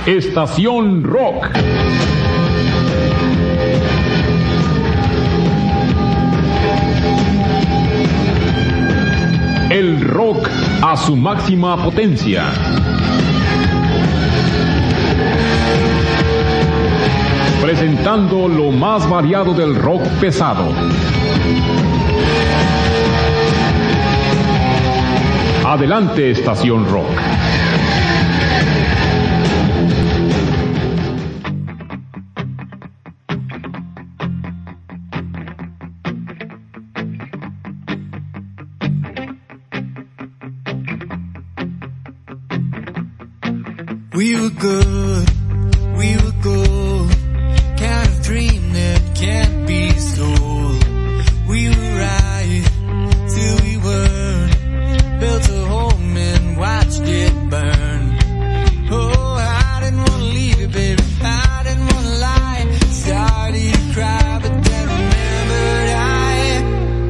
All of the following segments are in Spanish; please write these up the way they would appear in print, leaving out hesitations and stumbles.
Estación Rock. El rock a su máxima potencia. Presentando lo más variado del rock pesado. Adelante, Estación Rock. We were good, we were gold, kind of dream that can't be sold. We were right till we weren't, built a home and watched it burn. Oh, I didn't want to leave you, baby, I didn't want to lie. Started to cry, but then remembered I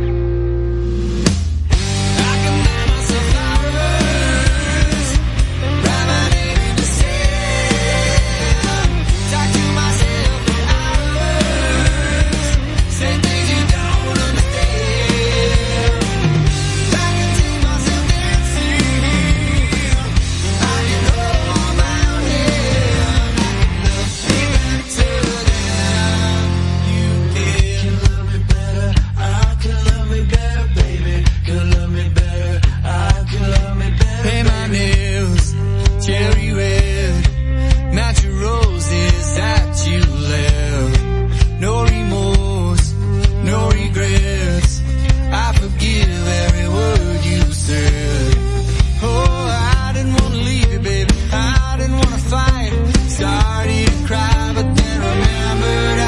can buy myself flowers, write my name in the sand, talk to myself for hours, say things you don't understand. I can see myself dancing, I can hold my own hand, be back to them. You can love me better, I can love me better, baby, can love me better, I can love me better. Paint my nails cherry red, match your roses that you left. No remorse, no regrets, I forgive every word you said. Oh, I didn't want to leave you, baby, I didn't want to fight. Started to cry, but then remembered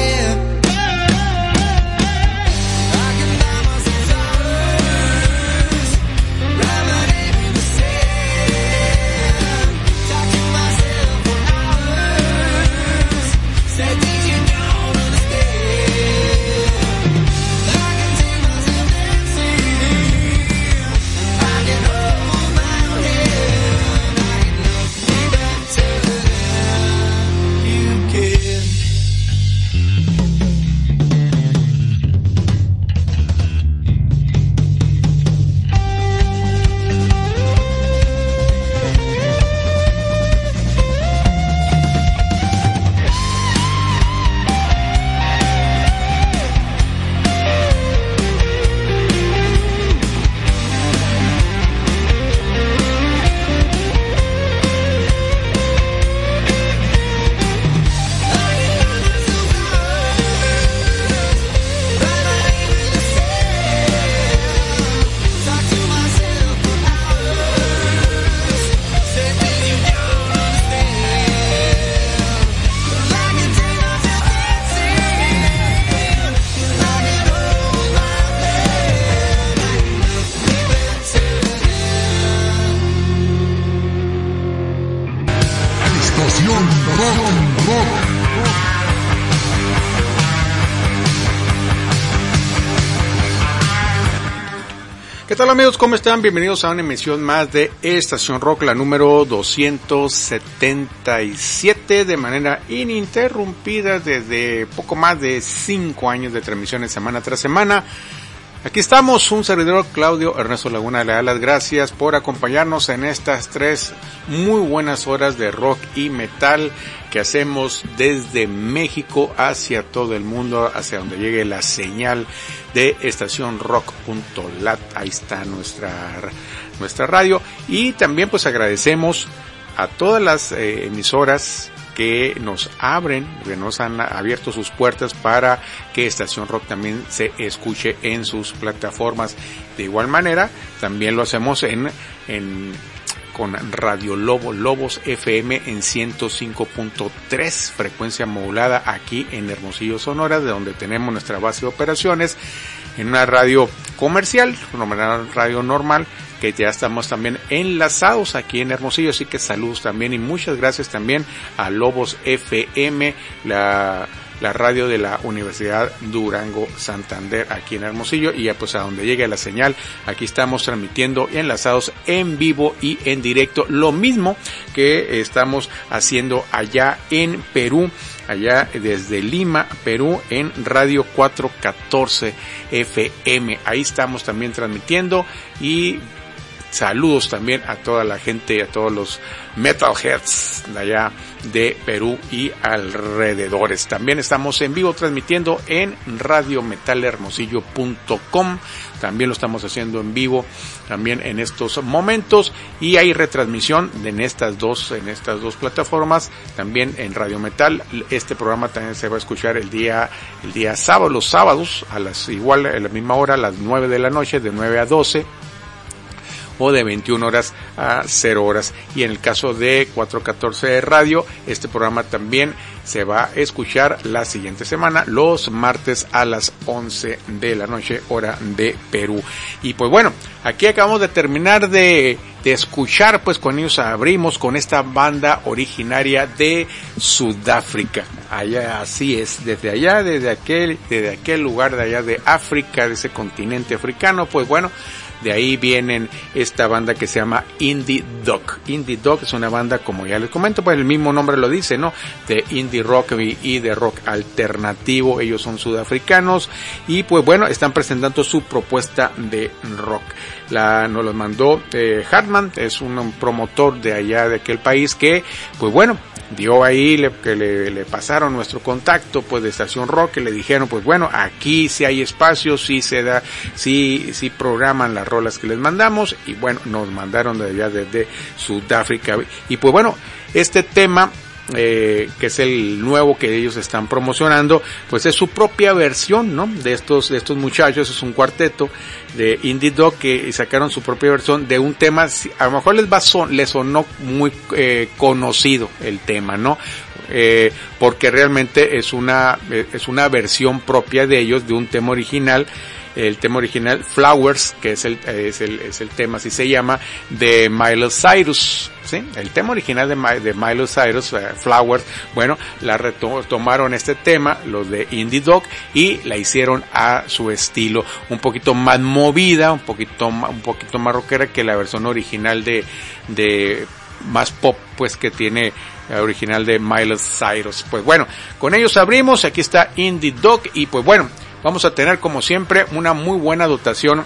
I can buy myself flowers, write my name in the sand, talk to myself for hours, say things you don't understand. I can see myself dancing, I can hold my own hand, I can be back to them. You can. Estación Rock. ¿Qué tal, amigos? ¿Cómo están? Bienvenidos a una emisión más de Estación Rock, la número 277, de manera ininterrumpida desde poco más de 5 años de transmisiones semana tras semana. Aquí estamos, un servidor, Claudio Ernesto Laguna. Le da las gracias por acompañarnos en estas 3 muy buenas horas de rock y metal que hacemos desde México hacia todo el mundo, hacia donde llegue la señal de estacionrock.lat. Ahí está nuestra radio. Y también pues agradecemos a todas las emisoras que nos abren, que nos han abierto sus puertas para que Estación Rock también se escuche en sus plataformas. De igual manera, también lo hacemos con Radio Lobos FM en 105.3 frecuencia modulada aquí en Hermosillo, Sonora, de donde tenemos nuestra base de operaciones, en una radio comercial, una radio normal, que ya estamos también enlazados aquí en Hermosillo, así que saludos también y muchas gracias también a Lobos FM, la la radio de la Universidad Durango Santander aquí en Hermosillo, y ya pues a donde llegue la señal, aquí estamos transmitiendo enlazados en vivo y en directo, lo mismo que estamos haciendo allá en Perú, allá desde Lima, Perú, en Radio 414 FM. Ahí estamos también transmitiendo, y saludos también a toda la gente, a todos los metalheads de allá de Perú y alrededores. También estamos en vivo transmitiendo en radiometalhermosillo.com. También lo estamos haciendo en vivo también en estos momentos, y hay retransmisión en estas dos plataformas, también en Radio Metal. Este programa también se va a escuchar el día sábado, los sábados a la misma hora, a las 9 de la noche, de 9 a 12. O de 21 horas a 0 horas. Y en el caso de 414 Radio, este programa también se va a escuchar la siguiente semana, los martes a las 11 de la noche, hora de Perú. Y pues bueno, aquí acabamos de terminar de escuchar, pues con ellos abrimos con esta banda originaria de Sudáfrica. Allá, así es, desde aquel lugar de allá de África, de ese continente africano, pues bueno, de ahí vienen esta banda que se llama Indie Dog. Indie Dog es una banda, como ya les comento, pues el mismo nombre lo dice, ¿no? De indie rock y de rock alternativo. Ellos son sudafricanos y pues bueno, están presentando su propuesta de rock. Nos los mandó Hartman, es un promotor de allá de aquel país que, pues bueno, dio ahí que le pasaron nuestro contacto pues de Estación Rock, que le dijeron pues bueno, aquí sí hay espacio, sí se da, sí programan las rolas que les mandamos, y bueno, nos mandaron de allá desde Sudáfrica. Y pues bueno, este tema que es el nuevo que ellos están promocionando, pues es su propia versión, ¿no? De estos muchachos, es un cuarteto de Indie Dog que sacaron su propia versión de un tema, a lo mejor les sonó muy conocido el tema, ¿no? Porque realmente es una versión propia de ellos de un tema original. El tema original, Flowers, que es el tema, así se llama, de Miley Cyrus, ¿sí? El tema original de Miley Cyrus, Flowers, bueno, la retomaron este tema, los de Indie Dog, y la hicieron a su estilo, un poquito más movida, un poquito más rockera que la versión original de más pop, pues, que tiene original de Miley Cyrus. Pues bueno, con ellos abrimos, aquí está Indie Dog, y pues bueno, vamos a tener como siempre una muy buena dotación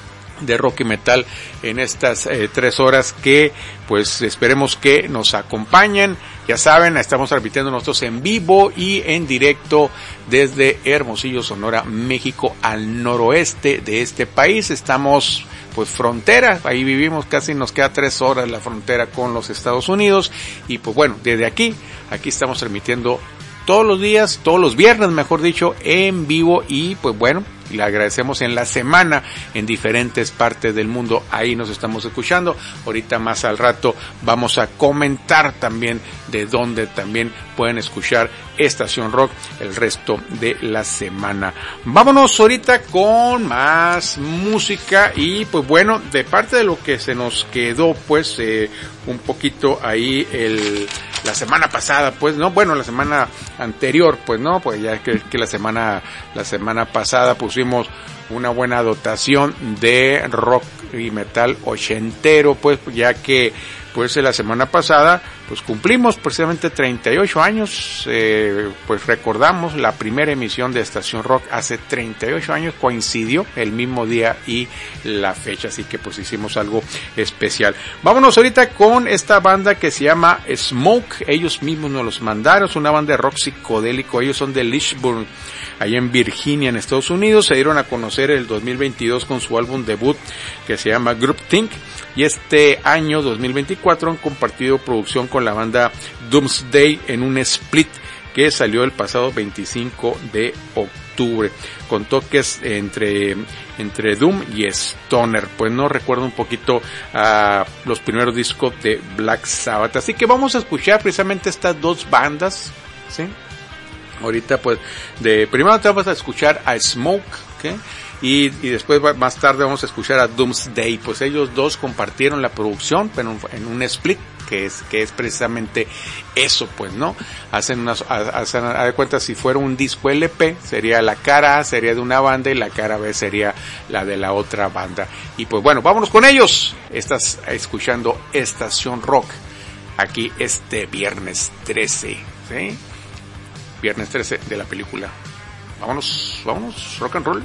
de rock y metal en estas 3 horas que pues esperemos que nos acompañen. Ya saben, estamos transmitiendo nosotros en vivo y en directo desde Hermosillo, Sonora, México, al noroeste de este país. Estamos pues frontera, ahí vivimos, casi nos queda 3 horas la frontera con los Estados Unidos, y pues bueno, desde aquí estamos transmitiendo todos los días, todos los viernes, mejor dicho, en vivo, y pues bueno, le agradecemos en la semana en diferentes partes del mundo, ahí nos estamos escuchando. Ahorita más al rato vamos a comentar también de dónde también pueden escuchar Estación Rock el resto de la semana. Vámonos ahorita con más música, y pues bueno, de parte de lo que se nos quedó pues un poquito ahí la semana pasada, pues no, bueno, la semana anterior, pues no, pues ya que la semana pasada pusimos una buena dotación de rock y metal ochentero, pues ya que pues la semana pasada pues cumplimos precisamente 38 años, pues recordamos la primera emisión de Estación Rock hace 38 años, coincidió el mismo día y la fecha, así que pues hicimos algo especial. Vámonos ahorita con esta banda que se llama Smoke, ellos mismos nos los mandaron, es una banda de rock psicodélico, ellos son de Lynchburg, allá en Virginia, en Estados Unidos. Se dieron a conocer el 2022 con su álbum debut que se llama Groupthink, y este año 2024 han compartido producción con la banda Doomsday en un split que salió el pasado 25 de octubre, con toques entre Doom y Stoner. Pues no recuerdo un poquito a los primeros discos de Black Sabbath, así que vamos a escuchar precisamente estas dos bandas, ¿sí? Ahorita pues primero te vamos a escuchar a Smoke, ¿okay? y después más tarde vamos a escuchar a Doomsday. Pues ellos dos compartieron la producción, pero en un split que es precisamente eso, pues, ¿no? Hacen a de cuenta, si fuera un disco LP, sería la cara A sería de una banda y la cara B sería la de la otra banda. Y pues bueno, vámonos con ellos. Estás escuchando Estación Rock aquí este viernes 13, ¿sí? Viernes 13 de la película. Vámonos, rock and roll.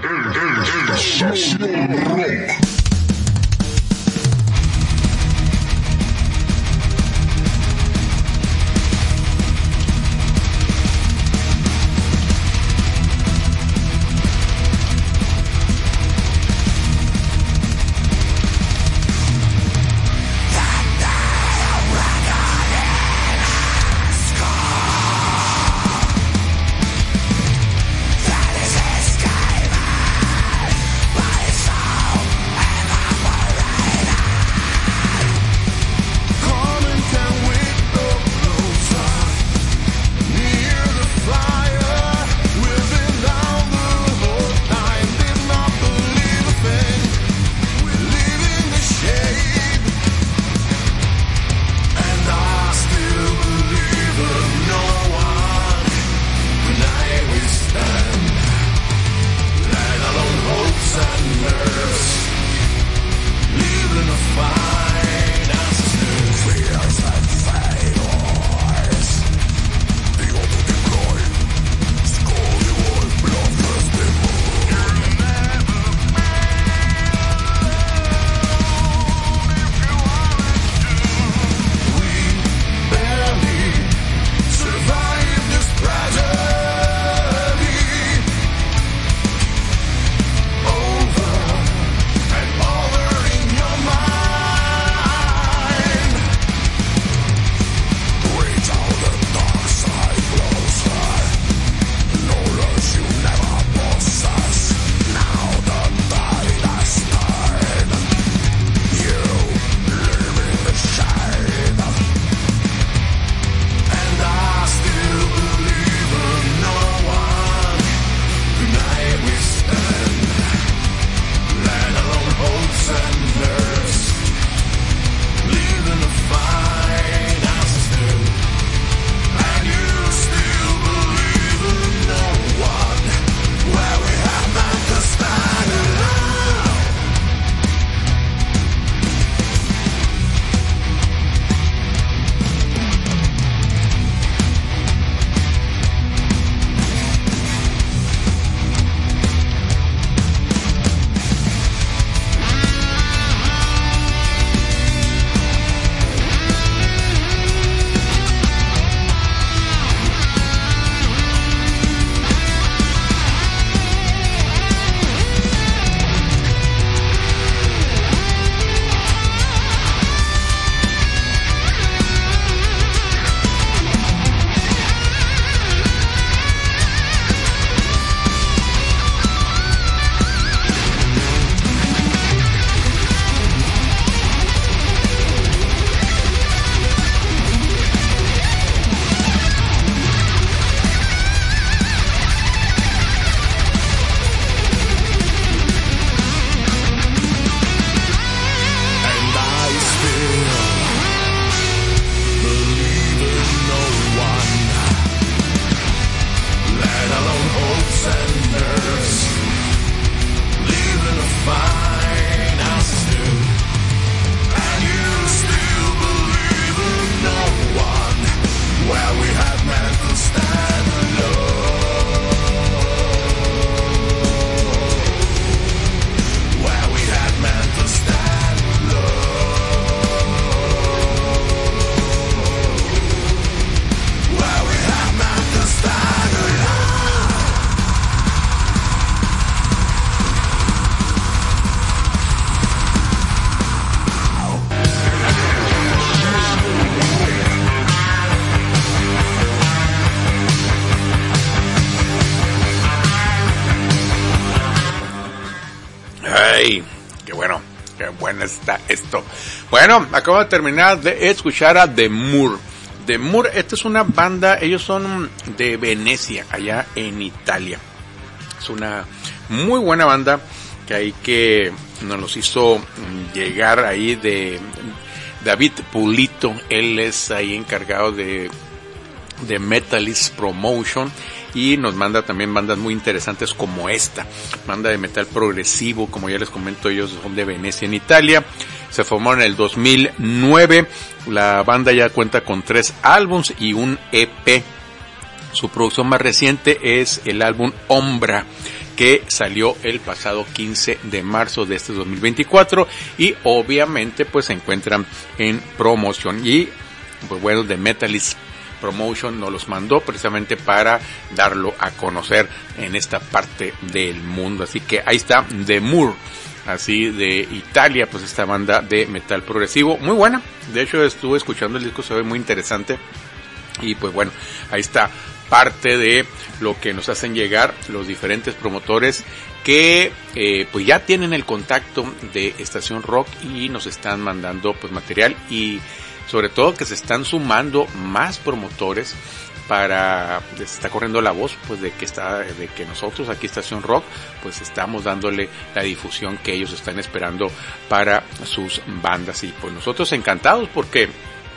Qué bueno está esto. Bueno, acabo de terminar de escuchar a The Moor. The Moor, esta es una banda, ellos son de Venecia, allá en Italia. Es una muy buena banda que nos los hizo llegar ahí de David Pulito. Él es ahí encargado de Metalist Promotion y nos manda también bandas muy interesantes como esta, banda de metal progresivo, como ya les comento, ellos son de Venecia en Italia, se formaron en el 2009, la banda ya cuenta con 3 álbums y un EP. Su producción más reciente es el álbum Ombra, que salió el pasado 15 de marzo de este 2024 y obviamente pues se encuentran en promoción. Y pues bueno, The Metalist Promotion nos los mandó precisamente para darlo a conocer en esta parte del mundo. Así que ahí está The Moor, así de Italia, pues esta banda de metal progresivo, muy buena. De hecho estuve escuchando el disco, se ve muy interesante. Y pues bueno, ahí está parte de lo que nos hacen llegar los diferentes promotores que pues ya tienen el contacto de Estación Rock y nos están mandando pues material, y sobre todo que se están sumando más promotores para, se está corriendo la voz pues de que nosotros aquí Estación Rock pues estamos dándole la difusión que ellos están esperando para sus bandas. Y pues nosotros encantados porque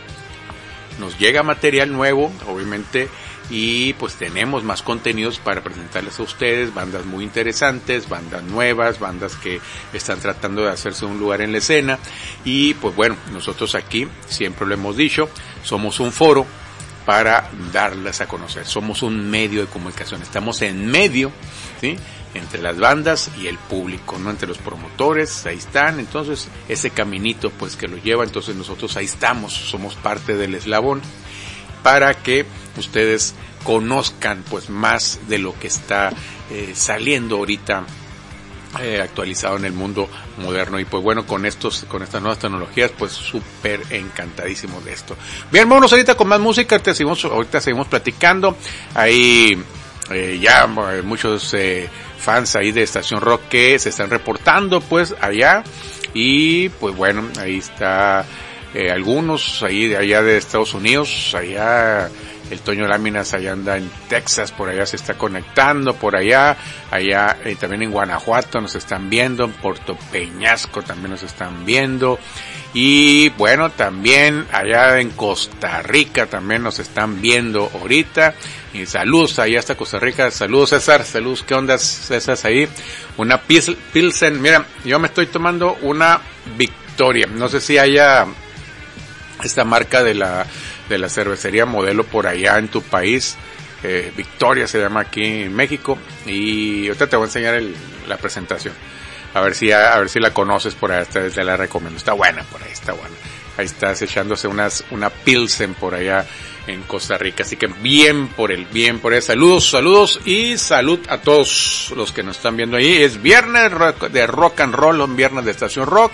nos llega material nuevo, obviamente, y pues tenemos más contenidos para presentarles a ustedes, bandas muy interesantes, bandas nuevas, bandas que están tratando de hacerse un lugar en la escena. Y pues bueno, nosotros aquí siempre lo hemos dicho, somos un foro para darlas a conocer, somos un medio de comunicación, estamos en medio, ¿sí?, entre las bandas y el público, ¿no?, entre los promotores, ahí están. Entonces ese caminito pues que lo lleva, entonces nosotros ahí estamos, somos parte del eslabón para que ustedes conozcan pues más de lo que está saliendo ahorita actualizado en el mundo moderno. Y pues bueno, con estas nuevas tecnologías pues súper encantadísimo de esto. Bien, vámonos ahorita con más música. Ahorita seguimos platicando. Hay ya muchos fans ahí de Estación Rock que se están reportando pues allá, y pues bueno, ahí está algunos ahí de allá de Estados Unidos, allá el Toño Láminas allá anda en Texas, por allá se está conectando, por allá también en Guanajuato nos están viendo, en Puerto Peñasco también nos están viendo, y bueno, también allá en Costa Rica también nos están viendo ahorita. Y saludos allá hasta Costa Rica, saludos César, saludos, ¿qué onda César ahí? Una Pilsen, mira, yo me estoy tomando una Victoria, no sé si haya esta marca de la cervecería Modelo por allá en tu país. Victoria se llama aquí en México, y ahorita te voy a enseñar la presentación, a ver si la conoces por ahí, te la recomiendo, está buena por ahí, está buena. Ahí estás echándose una Pilsen por allá en Costa Rica, así que bien por él. Saludos y salud a todos los que nos están viendo ahí. Es viernes de rock and roll, un viernes de Estación Rock.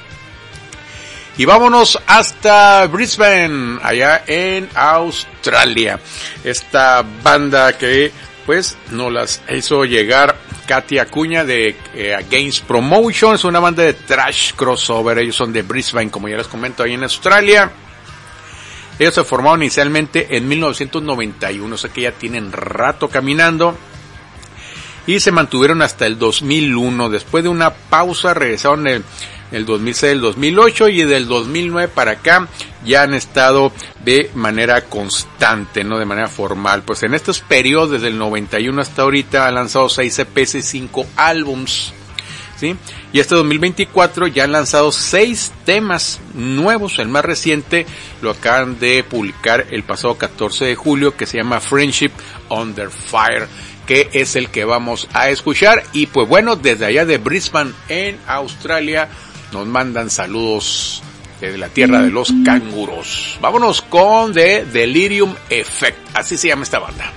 Y vámonos hasta Brisbane, allá en Australia. Esta banda que pues nos las hizo llegar Katy Acuña de Against Promotion, es una banda de thrash crossover. Ellos son de Brisbane, como ya les comento, ahí en Australia. Ellos se formaron inicialmente en 1991, o sea que ya tienen rato caminando, y se mantuvieron hasta el 2001. Después de una pausa regresaron en el 2006, el 2008, y del 2009 para acá ya han estado de manera constante, no de manera formal. Pues en estos periodos, desde el 91 hasta ahorita, han lanzado 6 EPs y 5 álbums, ¿sí? Y este 2024 ya han lanzado 6 temas nuevos. El más reciente lo acaban de publicar el pasado 14 de julio, que se llama Friendship Under Fire, que es el que vamos a escuchar. Y pues bueno, desde allá de Brisbane en Australia nos mandan saludos desde la tierra de los canguros. Vámonos con The Delirium Effect, así se llama esta banda.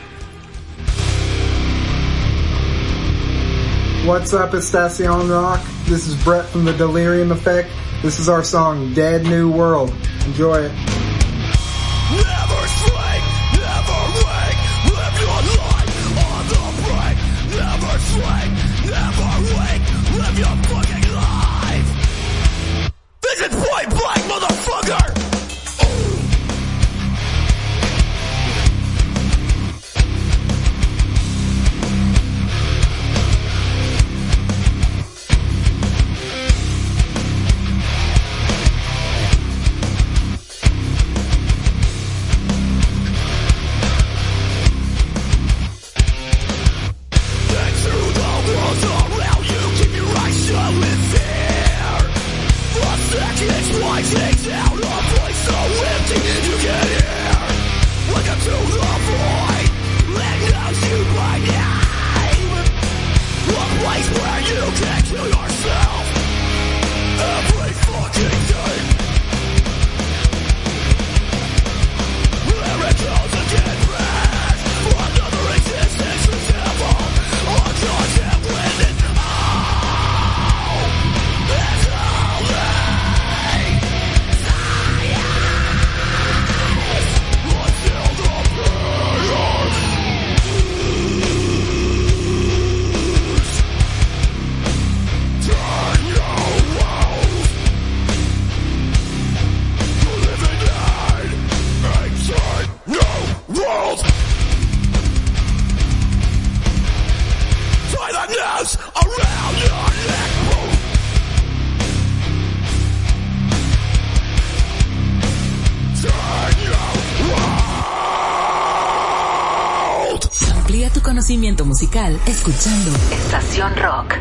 What's up, Estación Rock? This is Brett from The Delirium Effect. This is our song, Dead New World. Enjoy it. Never sleep, never wake, live your life on the break. Never sleep, never wake, live your fucking life. This is point blank, motherfucker! Amplía tu conocimiento musical escuchando Estación Rock.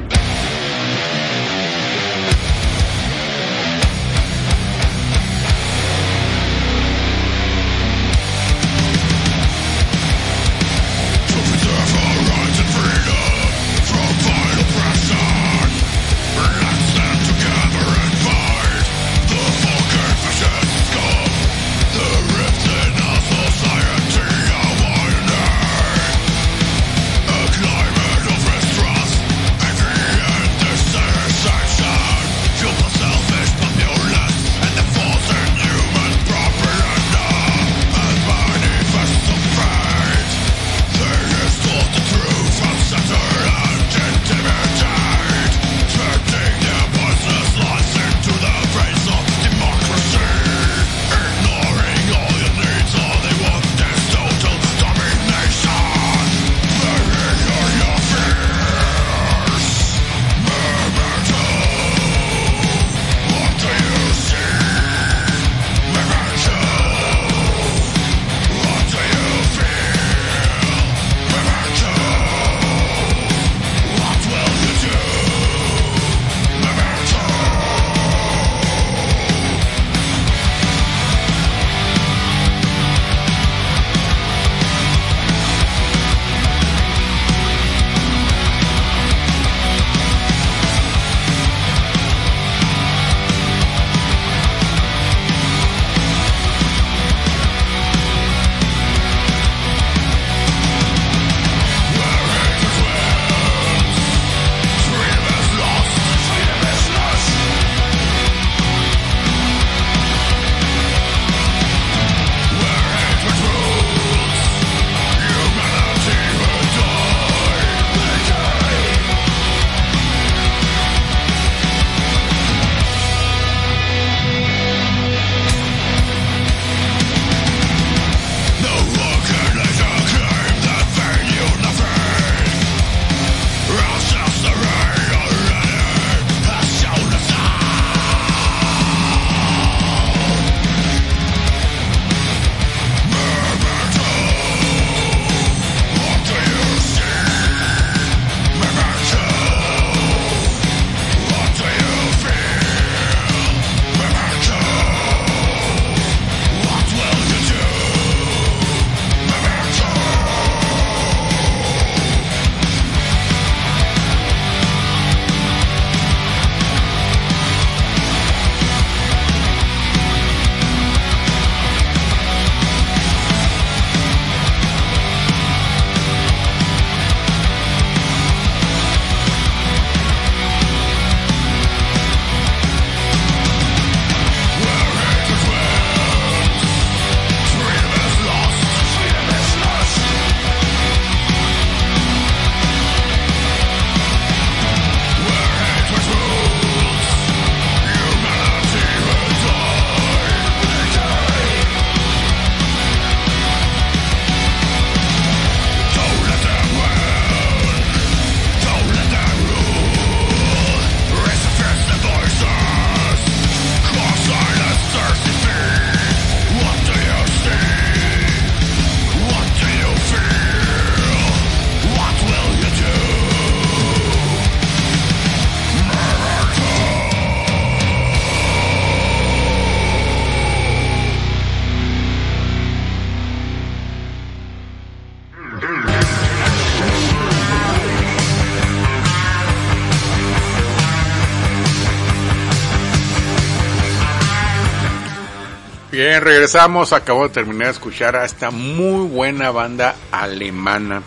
Bien, regresamos. Acabo de terminar de escuchar a esta muy buena banda alemana.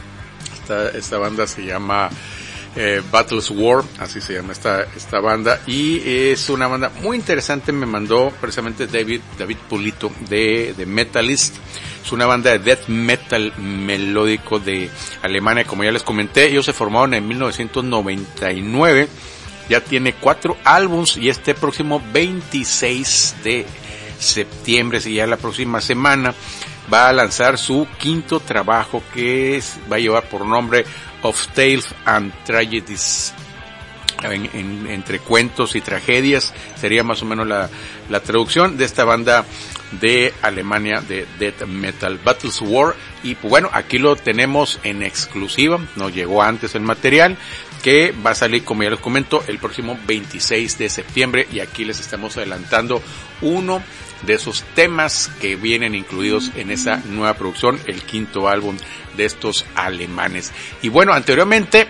Esta banda se llama Battles War, así se llama esta banda, y es una banda muy interesante. Me mandó precisamente David Pulito de Metalist. Es una banda de death metal melódico de Alemania, como ya les comenté. Ellos se formaron en 1999, ya tiene 4 álbums, y este próximo 26 de septiembre, si ya la próxima semana, va a lanzar su 5º trabajo, que va a llevar por nombre Of Tales and Tragedies. entre cuentos y tragedias, sería más o menos la traducción de esta banda de Alemania de death metal, Battles War. Y pues bueno, aquí lo tenemos en exclusiva, nos llegó antes el material, que va a salir, como ya les comento, el próximo 26 de septiembre, y aquí les estamos adelantando uno de esos temas que vienen incluidos en esa nueva producción, el quinto álbum de estos alemanes. Y bueno, anteriormente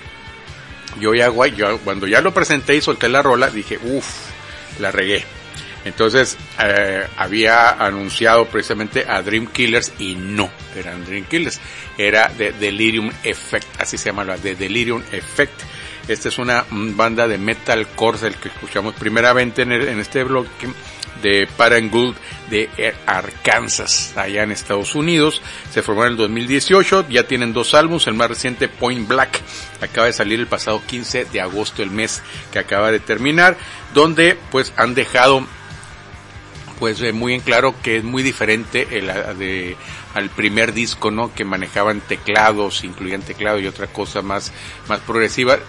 yo cuando ya lo presenté y solté la rola, dije, la regué. Entonces, había anunciado precisamente a Dream Killers, y no eran Dream Killers, era de Delirium Effect, así se llama, de Delirium Effect. Esta es una banda de metalcore, el que escuchamos primeramente en este bloque, de Paragould de Arkansas, allá en Estados Unidos. Se formó en el 2018, ya tienen 2 álbumes, el más reciente, Point Black, acaba de salir el pasado 15 de agosto, el mes que acaba de terminar, donde pues han dejado pues muy en claro que es muy diferente al primer disco, ¿no? Que manejaban teclados, incluían teclado y otra cosa más progresiva.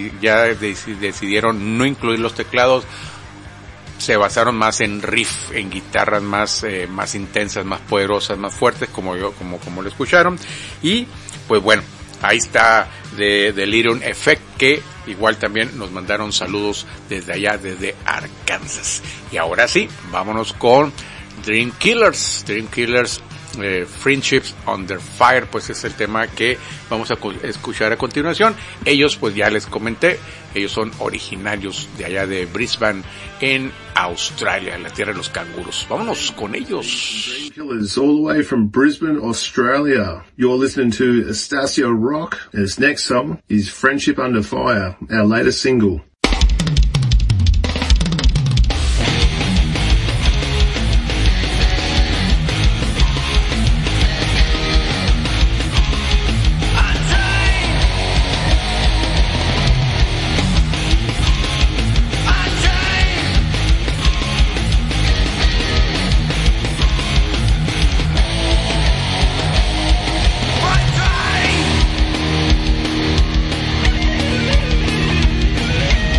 Decidieron no incluir los teclados, se basaron más en riff, en guitarras más intensas, más poderosas, más fuertes, como lo escucharon. Y pues bueno, ahí está de Delirium Effect, que igual también nos mandaron saludos desde allá, desde Arkansas. Y ahora sí, vámonos con Dream Killers, Friendships Under Fire, pues es el tema que vamos a escuchar a continuación. Ellos, pues ya les comenté, ellos son originarios de allá de Brisbane, en Australia, la tierra de los canguros. Vámonos con ellos. Dream Killers, all the way from Brisbane, Australia. You're listening to Estacio Rock, and its next song is Friendship Under Fire, our latest single. Friendship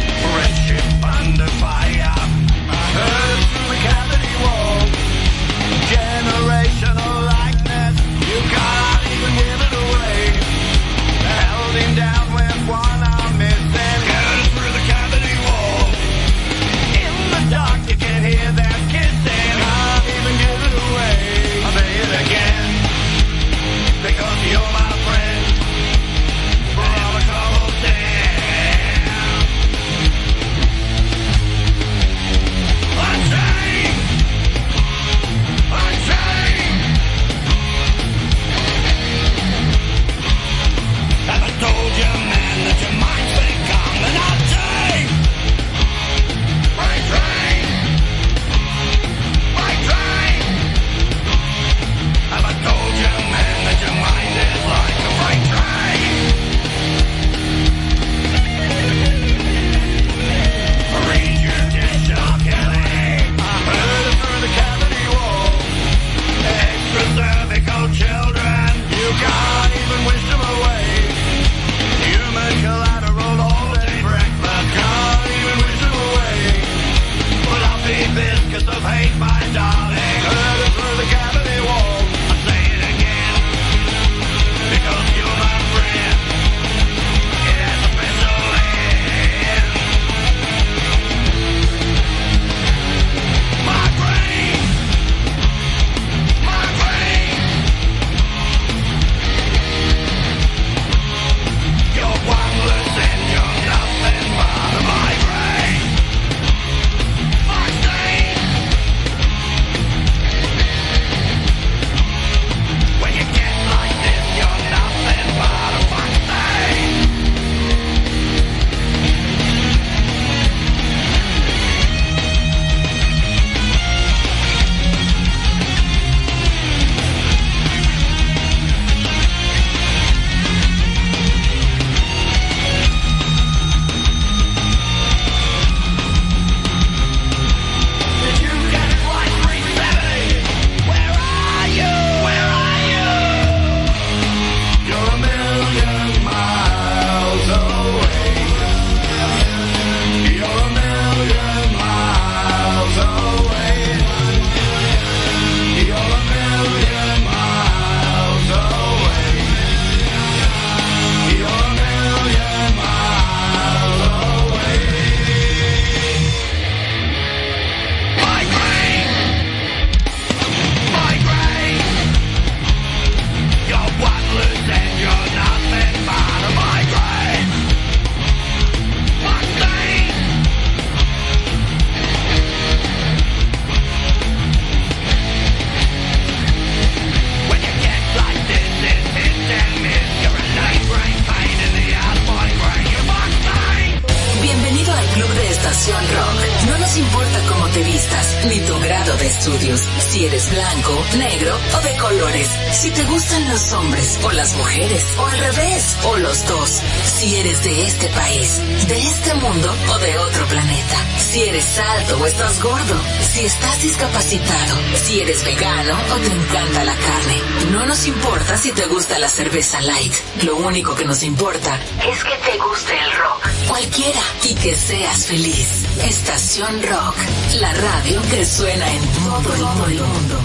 ni tu grado de estudios, si eres blanco, negro o de colores, si te gustan los hombres o las mujeres, o al revés, o los dos, si eres de este país, de este mundo o de otro planeta, si eres alto o estás gordo, si estás discapacitado, si eres vegano o te encanta la carne. No nos importa si te gusta la cerveza light, lo único que nos importa es que te guste el rock, cualquiera, y que seas feliz. Estación Rock, la radio que suena en todo el mundo.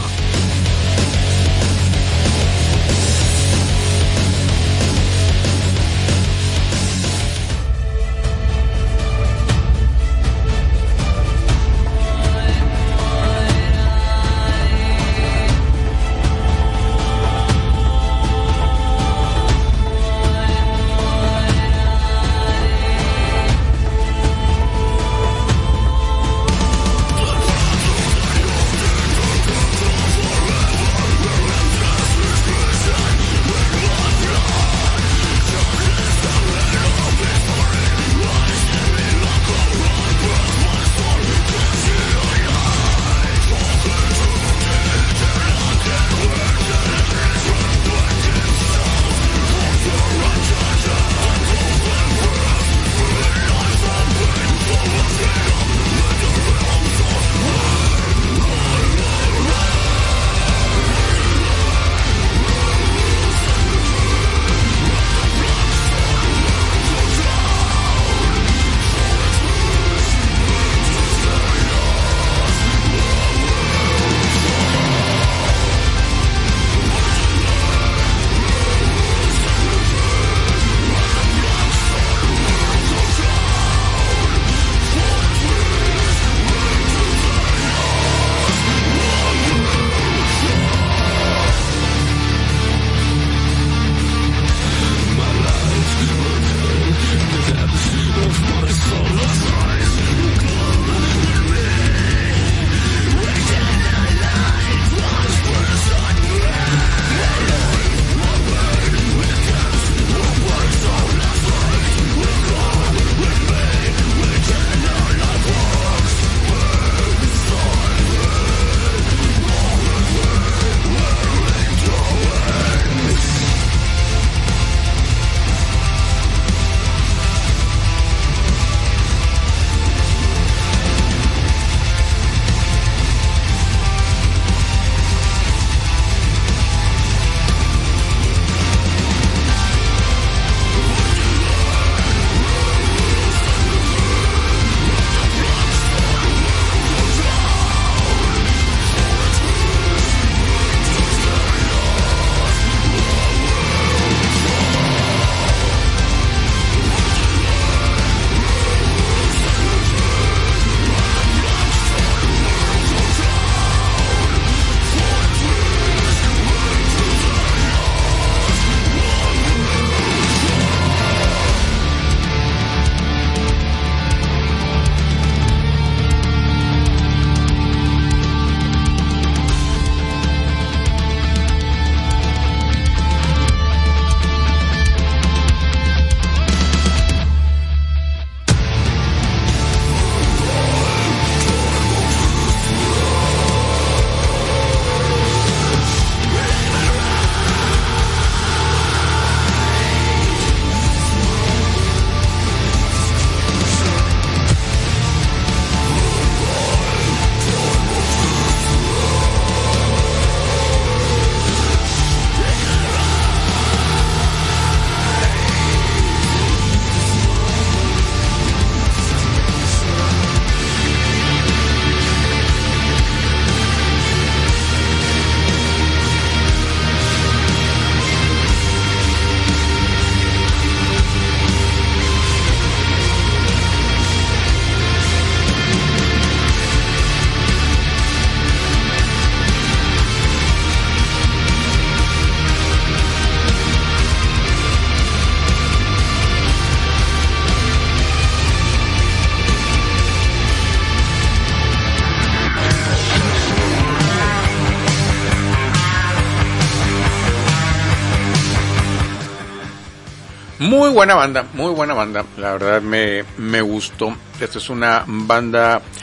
Muy buena banda, la verdad me gustó. Esta es una banda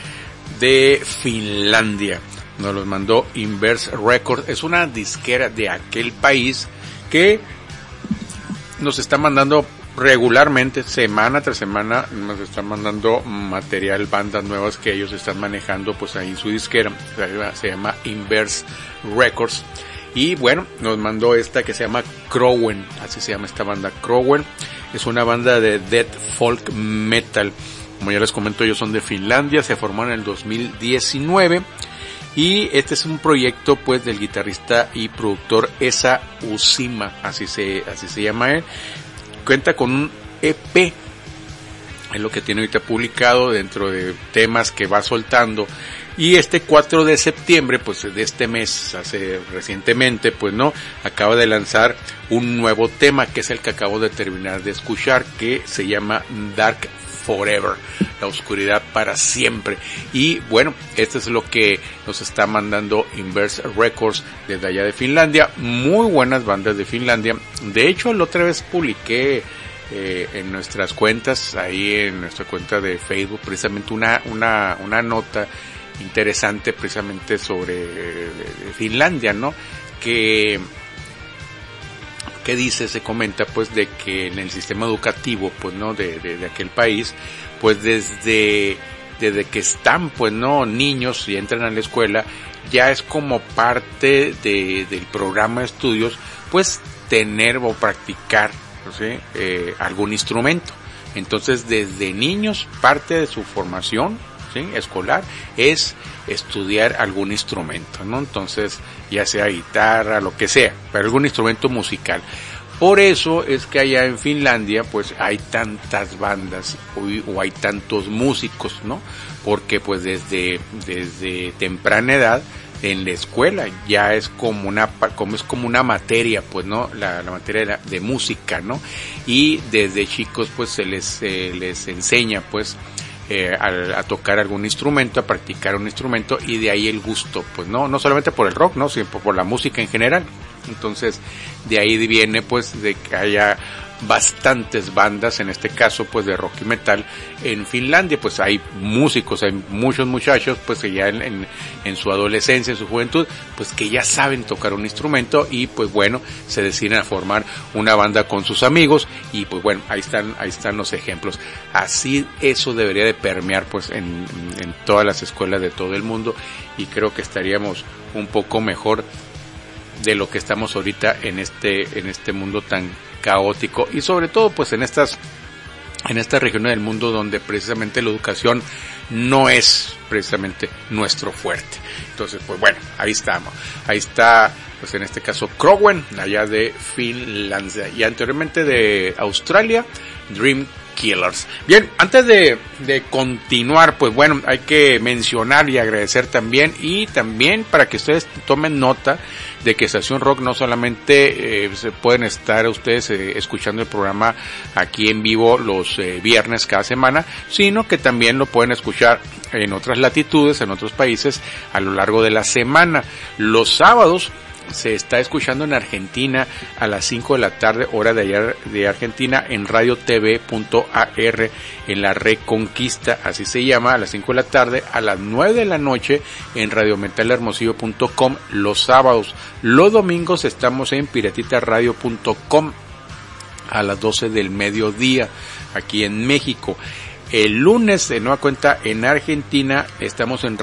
de Finlandia. Nos los mandó Inverse Records. Es una disquera de aquel país que nos está mandando regularmente, semana tras semana, nos están mandando material, bandas nuevas que ellos están manejando pues ahí en su disquera. Se llama Inverse Records. Y bueno, nos mandó esta que se llama Crowen, así se llama esta banda, Crowen. Es una banda de death folk metal. Como ya les comento, ellos son de Finlandia, se formó en el 2019. Y este es un proyecto pues del guitarrista y productor Esa Uusima, así se llama él. Cuenta con un EP, es lo que tiene ahorita publicado dentro de temas que va soltando. Y este 4 de septiembre, pues de este mes, hace recientemente, pues no, acaba de lanzar un nuevo tema que es el que acabo de terminar de escuchar, que se llama Dark Forever, la oscuridad para siempre. Y bueno, esto es lo que nos está mandando Inverse Records desde allá de Finlandia. Muy buenas bandas de Finlandia. De hecho, la otra vez publiqué en nuestras cuentas, ahí en nuestra cuenta de Facebook, precisamente una nota interesante precisamente sobre Finlandia, ¿no? Que dice, se comenta pues de que en el sistema educativo pues no de aquel país, pues desde que están pues no niños y entran a la escuela, ya es como parte del programa de estudios pues tener o practicar, ¿sí? Algún instrumento. Entonces desde niños parte de su formación, ¿sí? Escolar es estudiar algún instrumento, ¿no? Entonces, ya sea guitarra, lo que sea, pero algún instrumento musical. Por eso es que allá en Finlandia, pues hay tantas bandas o hay tantos músicos, ¿no? Porque pues desde temprana edad en la escuela ya es como una materia, pues, ¿no? La materia de música, ¿no? Y desde chicos pues se les enseña pues a tocar algún instrumento, a practicar un instrumento, y de ahí el gusto, pues no solamente por el rock, no, sino por la música en general. Entonces de ahí viene pues de que haya bastantes bandas, en este caso pues de rock y metal en Finlandia. Pues hay músicos, hay muchos muchachos pues que ya en su adolescencia, en su juventud, pues que ya saben tocar un instrumento, y pues bueno, se deciden a formar una banda con sus amigos, y pues bueno, ahí están los ejemplos. Así eso debería de permear pues en todas las escuelas de todo el mundo, y creo que estaríamos un poco mejor de lo que estamos ahorita en este mundo tan caótico, y sobre todo pues en estas regiones del mundo donde precisamente la educación no es precisamente nuestro fuerte. Entonces pues bueno, ahí está pues en este caso Crowen, allá de Finlandia, y anteriormente de Australia, Dream Killers. Bien, antes de continuar, pues bueno, hay que mencionar y agradecer también, y también para que ustedes tomen nota de que Estación Rock no solamente se pueden estar ustedes escuchando el programa aquí en vivo los viernes cada semana, sino que también lo pueden escuchar en otras latitudes, en otros países a lo largo de la semana. Los sábados se está escuchando en Argentina a las 5 de la tarde, hora de allá de Argentina, en radiotv.ar, en la Reconquista, así se llama, a las 5 de la tarde. A las 9 de la noche en radiometalhermosillo.com los sábados. Los domingos estamos en piratitaradio.com a las 12 del mediodía, aquí en México. El lunes, de nueva cuenta, en Argentina, estamos en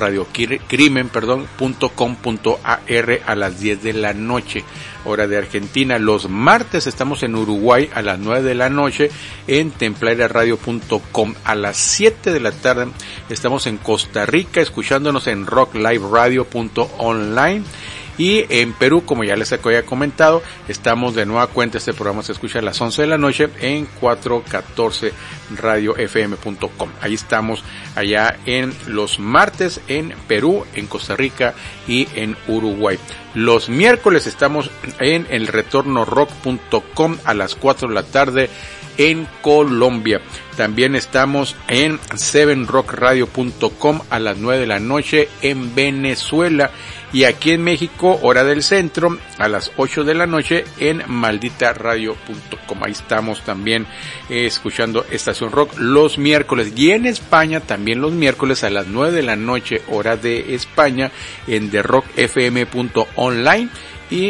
radiocrimen.com.ar a las 10 de la noche, hora de Argentina. Los martes estamos en Uruguay a las 9 de la noche en templariaradio.com. A las 7 de la tarde estamos en Costa Rica, escuchándonos en rockliveradio.online. Y en Perú, como ya les había comentado, estamos de nueva cuenta, este programa se escucha a las 11 de la noche en 414radiofm.com. Ahí estamos, allá en los martes en Perú, en Costa Rica y en Uruguay. Los miércoles estamos en elretornorock.com a las 4 de la tarde en Colombia. También estamos en 7rockradio.com a las 9 de la noche en Venezuela. Y aquí en México, hora del centro, a las 8 de la noche en malditaradio.com. Ahí estamos también escuchando Estación Rock los miércoles. Y en España también los miércoles a las 9 de la noche, hora de España, en therockfm.online y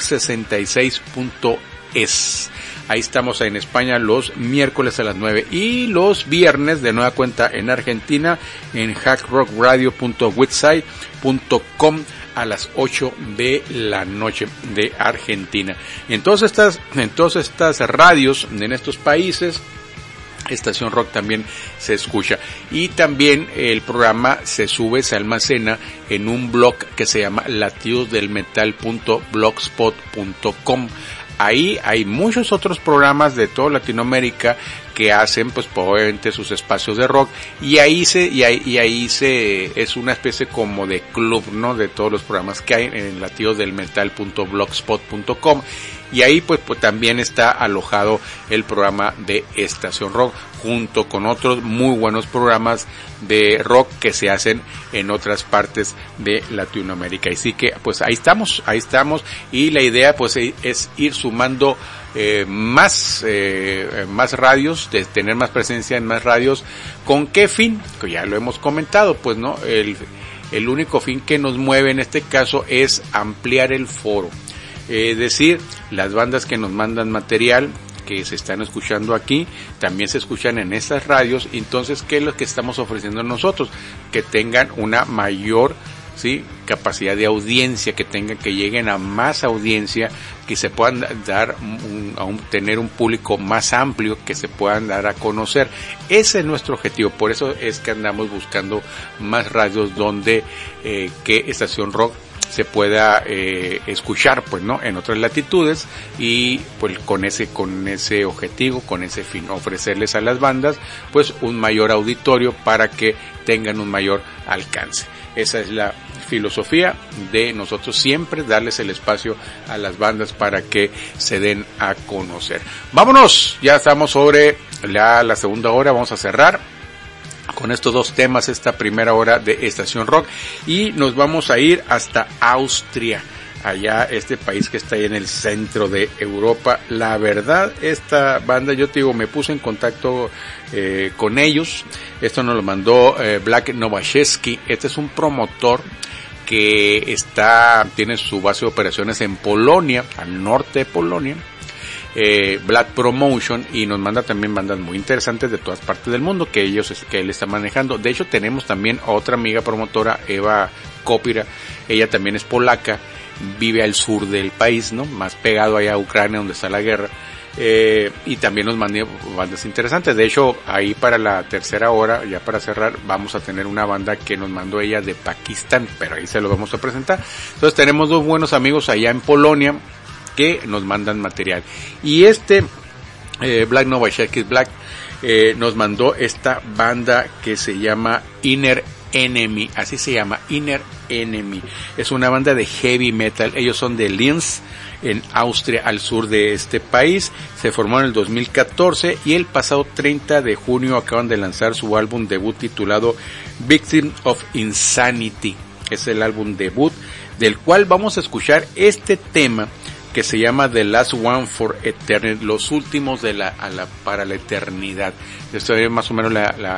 rock66.es. Ahí estamos en España los miércoles a las 9 y los viernes de nueva cuenta en Argentina en hackrockradio.website.com a las 8 de la noche de Argentina. En todas estas radios en estos países, Estación Rock también se escucha. Y también el programa se almacena en un blog que se llama latidosdelmetal.blogspot.com. Ahí hay muchos otros programas de toda Latinoamérica que hacen pues obviamente sus espacios de rock y ahí es una especie como de club, ¿no? De todos los programas que hay en latidosdelmetal.blogspot.com y ahí pues también está alojado el programa de Estación Rock junto con otros muy buenos programas de rock que se hacen en otras partes de Latinoamérica. Así que pues ahí estamos y la idea pues es ir sumando más radios, de tener más presencia en más radios. ¿Con qué fin? Que ya lo hemos comentado, pues no, el único fin que nos mueve en este caso es ampliar el foro, es decir, las bandas que nos mandan material que se están escuchando aquí, también se escuchan en estas radios. Entonces, ¿qué es lo que estamos ofreciendo nosotros? Que tengan una mayor, ¿sí?, capacidad de audiencia, que lleguen a más audiencia, que se puedan dar tener un público más amplio, que se puedan dar a conocer. Ese es nuestro objetivo. Por eso es que andamos buscando más radios donde que Estación Rock se pueda escuchar, pues no, en otras latitudes, y pues con ese objetivo, con ese fin, ofrecerles a las bandas pues un mayor auditorio para que tengan un mayor alcance. Esa es la filosofía de nosotros, siempre darles el espacio a las bandas para que se den a conocer. Vámonos, ya estamos sobre la segunda hora, vamos a cerrar con estos dos temas esta primera hora de Estación Rock y nos vamos a ir hasta Austria, allá este país que está ahí en el centro de Europa. La verdad, esta banda, yo te digo, me puse en contacto con ellos. Esto nos lo mandó Black Nowaszewski. Este es un promotor que tiene su base de operaciones en Polonia, al norte de Polonia. Black Promotion, y nos manda también bandas muy interesantes de todas partes del mundo que él está manejando. De hecho, tenemos también a otra amiga promotora, Eva Kopira. Ella también es polaca, vive al sur del país, ¿no?, más pegado allá a Ucrania, donde está la guerra. Y también nos manda bandas interesantes. De hecho, ahí para la tercera hora, ya para cerrar, vamos a tener una banda que nos mandó ella de Pakistán, pero ahí se lo vamos a presentar. Entonces tenemos dos buenos amigos allá en Polonia que nos mandan material. Y Black Nowaszewski nos mandó esta banda que se llama Inner Enemy, así se llama, Inner Enemy. Es una banda de heavy metal. Ellos son de Linz, en Austria, al sur de este país. Se formó en el 2014 y el pasado 30 de junio acaban de lanzar su álbum debut titulado Victim of Insanity. Es el álbum debut del cual vamos a escuchar este tema que se llama The Last One for Eternity, los últimos para la eternidad. Esto es más o menos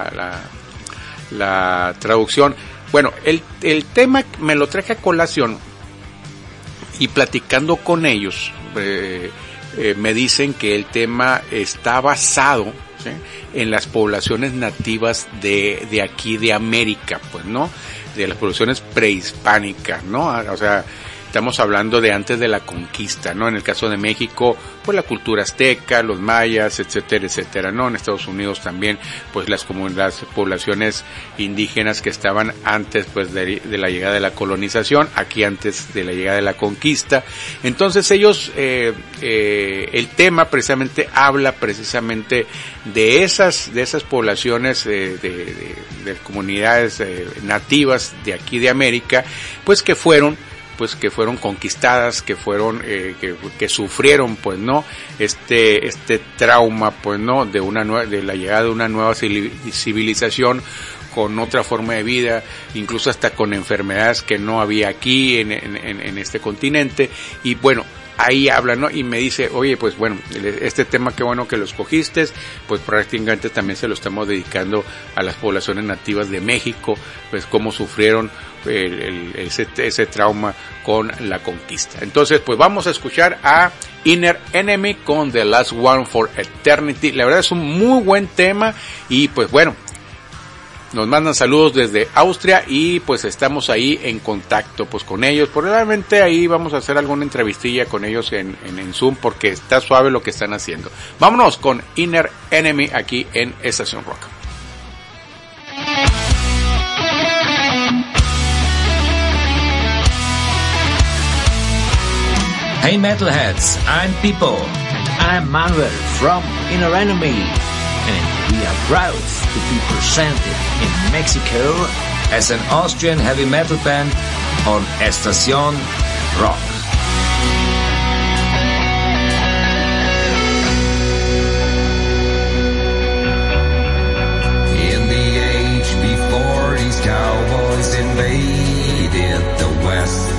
la traducción. Bueno, el tema me lo traje a colación y platicando con ellos, me dicen que el tema está basado, ¿sí?, en las poblaciones nativas de aquí de América, pues, ¿no?, de las poblaciones prehispánicas, ¿no? O sea, estamos hablando de antes de la conquista, ¿no? En el caso de México, pues la cultura azteca, los mayas, etcétera, etcétera, ¿no? En Estados Unidos también, pues las poblaciones indígenas que estaban antes, pues de la llegada de la colonización, aquí antes de la llegada de la conquista. Entonces ellos, el tema precisamente habla precisamente de esas poblaciones, de comunidades nativas de aquí de América, pues que fueron pues que fueron conquistadas, que fueron que sufrieron pues no este trauma pues no de la llegada de una nueva civilización con otra forma de vida, incluso hasta con enfermedades que no había aquí en este continente. Y bueno, ahí habla, ¿no? Y me dice, oye, pues bueno, este tema qué bueno que lo escogiste, pues prácticamente también se lo estamos dedicando a las poblaciones nativas de México, pues cómo sufrieron ese trauma con la conquista. Entonces, pues vamos a escuchar a Inner Enemy con The Last One for Eternity. La verdad es un muy buen tema y pues bueno, nos mandan saludos desde Austria y pues estamos ahí en contacto pues con ellos. Probablemente ahí vamos a hacer alguna entrevistilla con ellos en Zoom porque está suave lo que están haciendo. Vámonos con Inner Enemy aquí en Estación Rock. Hey Metalheads, I'm Pipo. I'm Manuel from Inner Enemy, and we are proud to be presented in Mexico As an Austrian heavy metal band on Estación Rock. In the age before these cowboys invaded the West,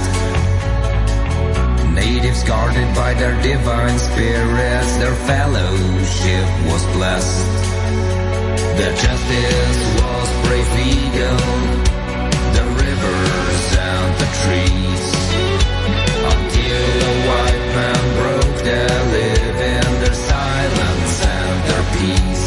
natives guarded by their divine spirits, their fellowship was blessed. Their justice was brave eagle, the rivers and the trees, until a white man broke their living, their silence and their peace.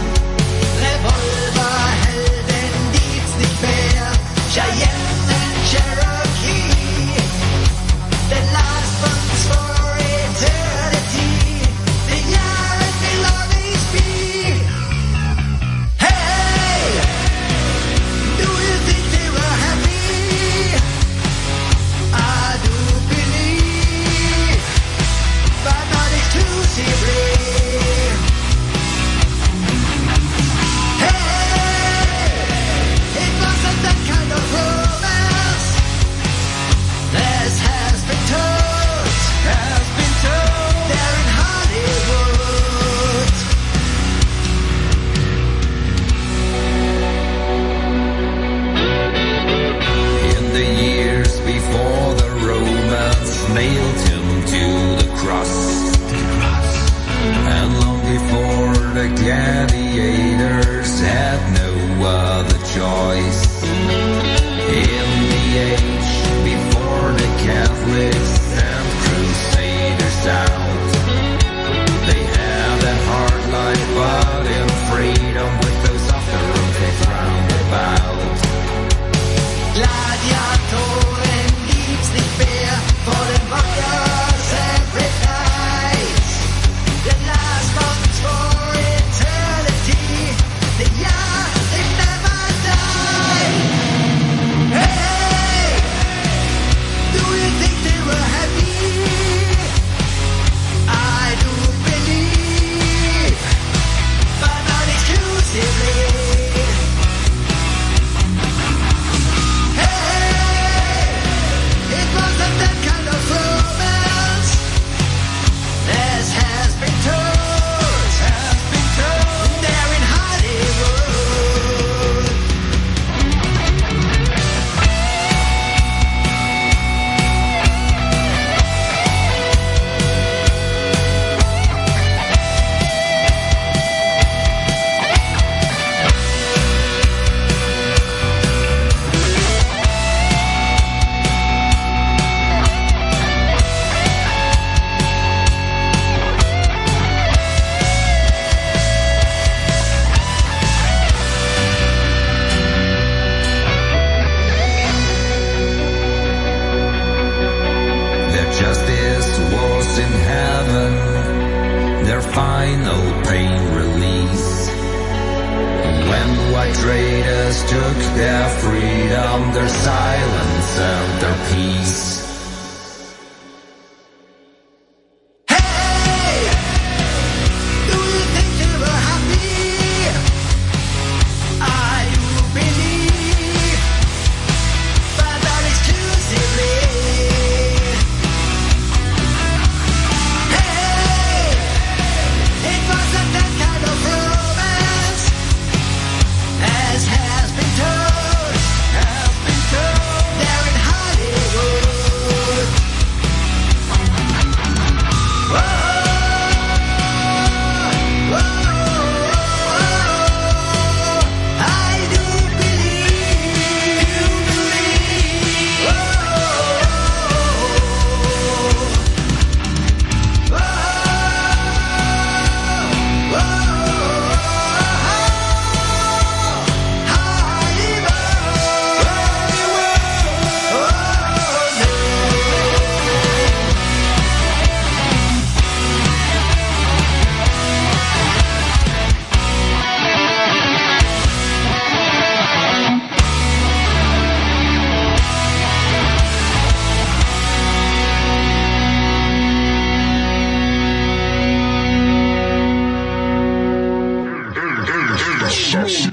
Revolverhelden gibt's nicht mehr, Cheyenne and Cherokee. The last ones for eternity, the year will always be. Hey, do you think they were happy? I do believe, but not exclusively. It wasn't that kind of romance. This has been told. There in Hollywood. In the years before the Romans nailed him to the cross, and long before the gladiators had no other choice, in the age before the Catholics and Crusaders out, they had a hard life but in freedom with those off the road faith round about. Gladiatoren gibt's nicht mehr, vor den Warriors every night. The last ones for eternity, the year they never die. Hey, do you think they were happy? I do believe, but not exclusively. It wasn't that kind of romance. This has been told. There in Hollywood. Their justice was in heaven, their final pain release. When white traders took their freedom, their silence and their peace. Hey, do you think they were happy? I do believe, but not exclusively.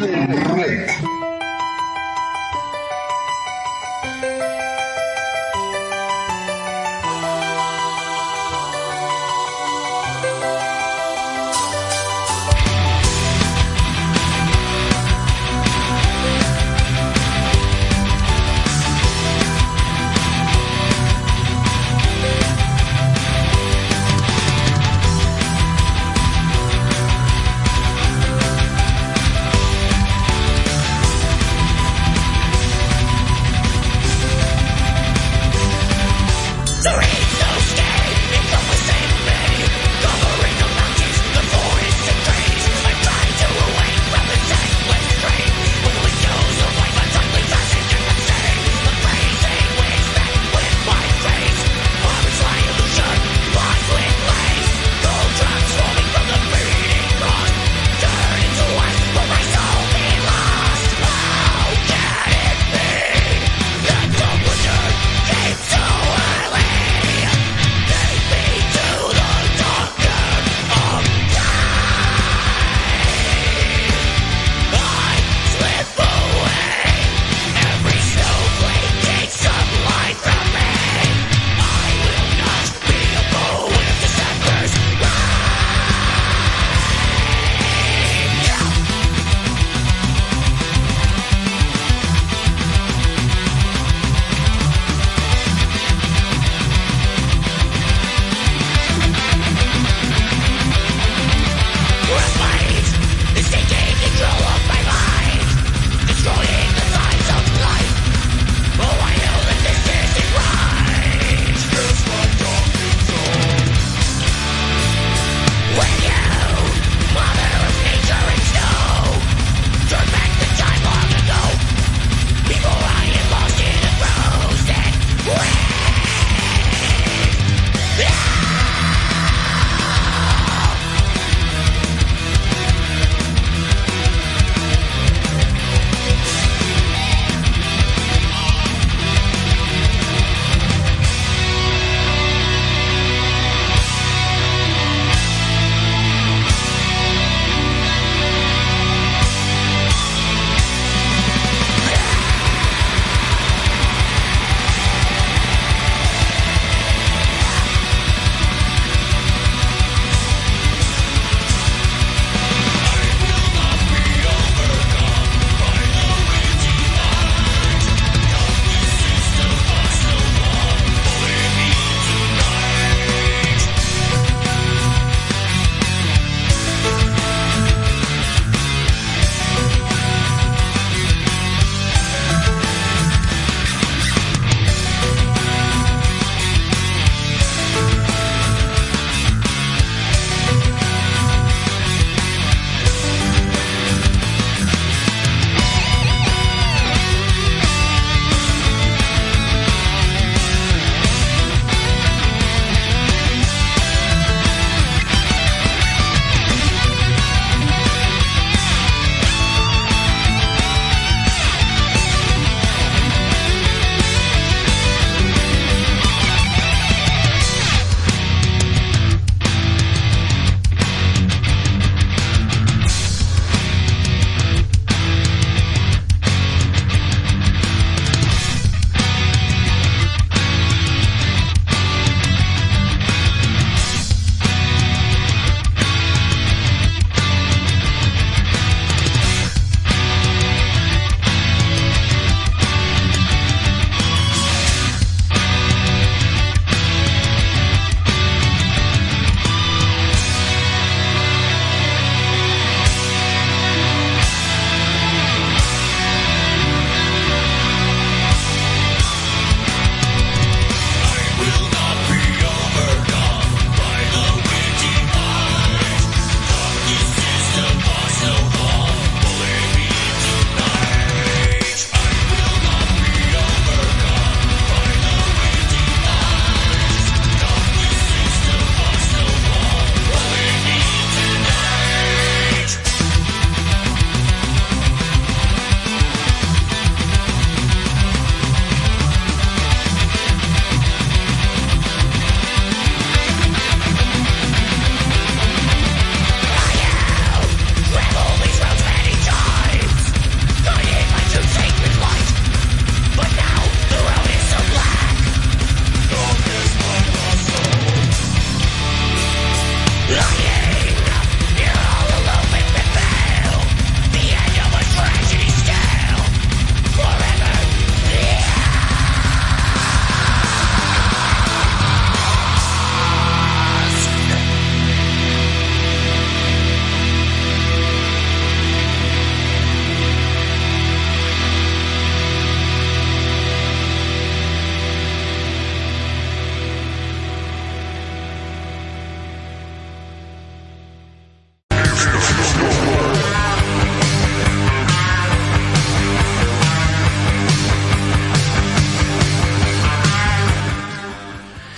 Rock.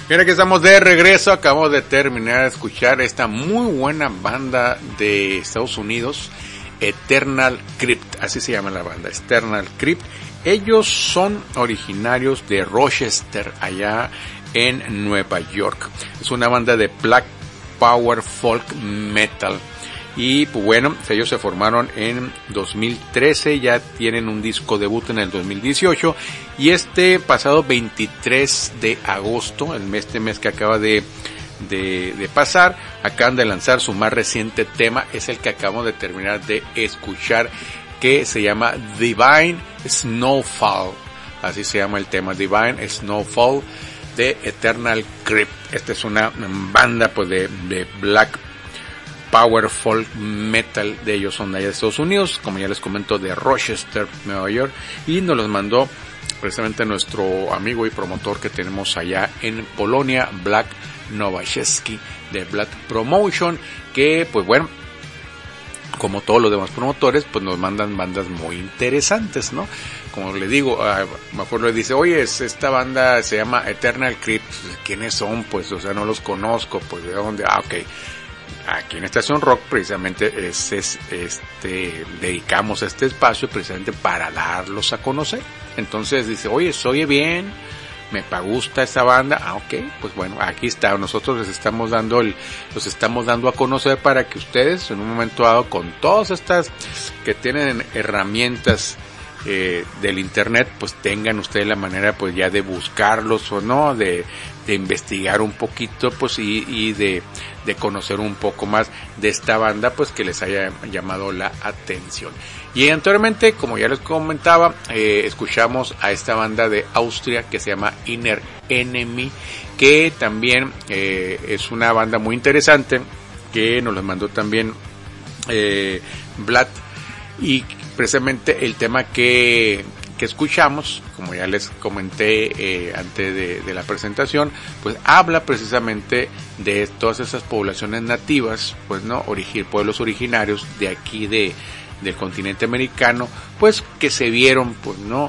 Mira que estamos de regreso, acabamos de terminar de escuchar esta muy buena banda de Estados Unidos, Eternal Crypt, así se llama la banda, Eternal Crypt. Ellos son originarios de Rochester, allá en Nueva York. Es una banda de Black Power Folk Metal. Y pues bueno, ellos se formaron en 2013, ya tienen un disco debut en el 2018 y este pasado 23 de agosto, este mes que acaba de pasar, acaban de lanzar su más reciente tema, es el que acabamos de terminar de escuchar, que se llama Divine Snowfall, así se llama el tema, Divine Snowfall de Eternal Crypt. Esta es una banda pues de Black Power Folk Metal, de ellos son de allá de Estados Unidos, como ya les comento, de Rochester, Nueva York, y nos los mandó precisamente nuestro amigo y promotor que tenemos allá en Polonia, Black Nowaszewski de Black Promotion, que pues bueno, como todos los demás promotores, pues nos mandan bandas muy interesantes, ¿no? Como le digo, mejor le dice, oye, esta banda se llama Eternal Crypt, ¿quiénes son? Pues, o sea, no los conozco, pues, ¿de dónde? Ok. Aquí en Estación Rock precisamente dedicamos este espacio precisamente para darlos a conocer. Entonces dice, oye, se oye bien, me gusta esta banda, ok, pues bueno, aquí está, nosotros los estamos dando a conocer para que ustedes en un momento dado, con todas estas que tienen herramientas del internet, pues tengan ustedes la manera pues ya de buscarlos o no, de investigar un poquito pues y de conocer un poco más de esta banda pues que les haya llamado la atención. Y anteriormente, como ya les comentaba, escuchamos a esta banda de Austria que se llama Inner Enemy, que también es una banda muy interesante, que nos la mandó también Vlad, y precisamente el tema que escuchamos, como ya les comenté antes de la presentación, pues habla precisamente de todas esas poblaciones nativas, pues no, pueblos originarios de aquí del continente americano, pues que se vieron pues no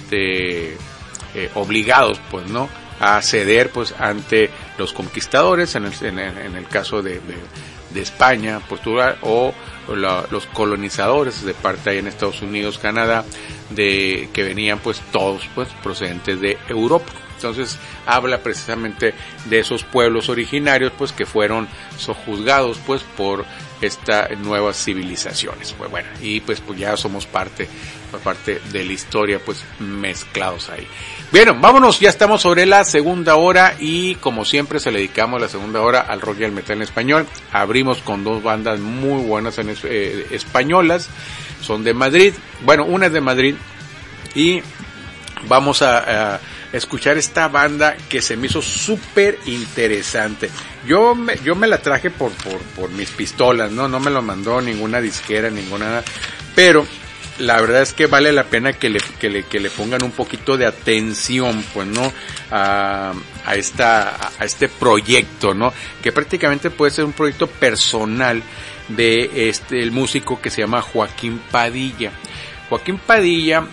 obligados pues no a ceder pues ante los conquistadores, en el caso de España, Portugal, o los colonizadores de parte ahí en Estados Unidos, Canadá, que venían pues todos pues procedentes de Europa. Entonces habla precisamente de esos pueblos originarios pues que fueron sojuzgados pues por estas nuevas civilizaciones. Pues bueno, y pues ya somos parte de la historia pues mezclados ahí. Bueno, vámonos, ya estamos sobre la segunda hora y como siempre se le dedicamos la segunda hora al rock y al metal en español. Abrimos con dos bandas muy buenas españolas, son de Madrid, bueno, una es de Madrid, y vamos a escuchar esta banda que se me hizo súper interesante. Yo me la traje por mis pistolas, no me lo mandó ninguna disquera, ninguna, pero la verdad es que vale la pena que le pongan un poquito de atención, pues, ¿no? A este proyecto, ¿no? Que prácticamente puede ser un proyecto personal de el músico que se llama Joaquín Padilla. Joaquín Padilla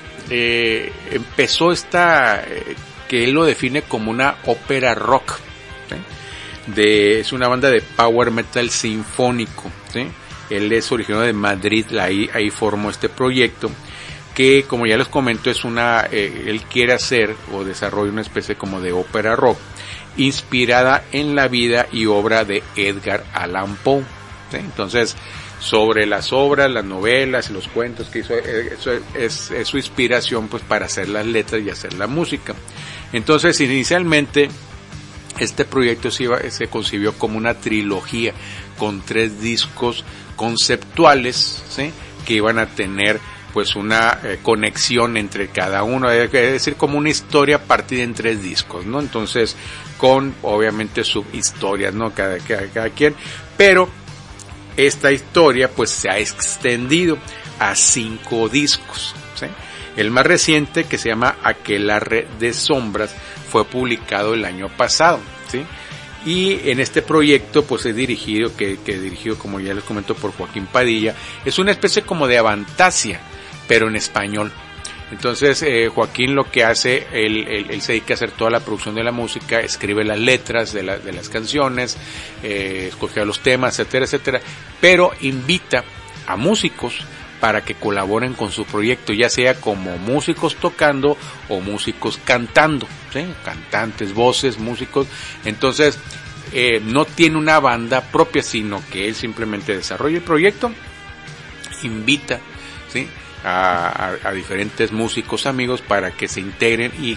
empezó que él lo define como una ópera rock, ¿sí? Es una banda de power metal sinfónico, ¿sí? Él es originario de Madrid, ahí formó este proyecto, que como ya les comento es él quiere hacer o desarrolla una especie como de ópera rock, inspirada en la vida y obra de Edgar Allan Poe, ¿sí? Entonces, sobre las obras, las novelas y los cuentos que hizo, eso es su inspiración pues para hacer las letras y hacer la música. Entonces, inicialmente, este proyecto se concibió como una trilogía con 3 discos conceptuales, ¿sí? Que iban a tener pues una conexión entre cada uno, es decir, como una historia partida en 3 discos, ¿no? Entonces, con obviamente subhistorias, ¿no? Cada quien, pero esta historia pues se ha extendido a 5 discos, ¿sí? El más reciente, que se llama Aquelarre de Sombras, fue publicado el año pasado, ¿sí? Y en este proyecto pues es dirigido, como ya les comento, por Joaquín Padilla. Es una especie como de Avantasia, pero en español. Entonces Joaquín lo que hace, él se dedica a hacer toda la producción de la música, escribe las letras de las canciones, escoge los temas, etcétera, etcétera, pero invita a músicos para que colaboren con su proyecto, ya sea como músicos tocando o músicos cantando, ¿sí? Cantantes, voces, músicos. Entonces no tiene una banda propia, sino que él simplemente desarrolla el proyecto, invita, ¿sí?, a diferentes músicos amigos para que se integren y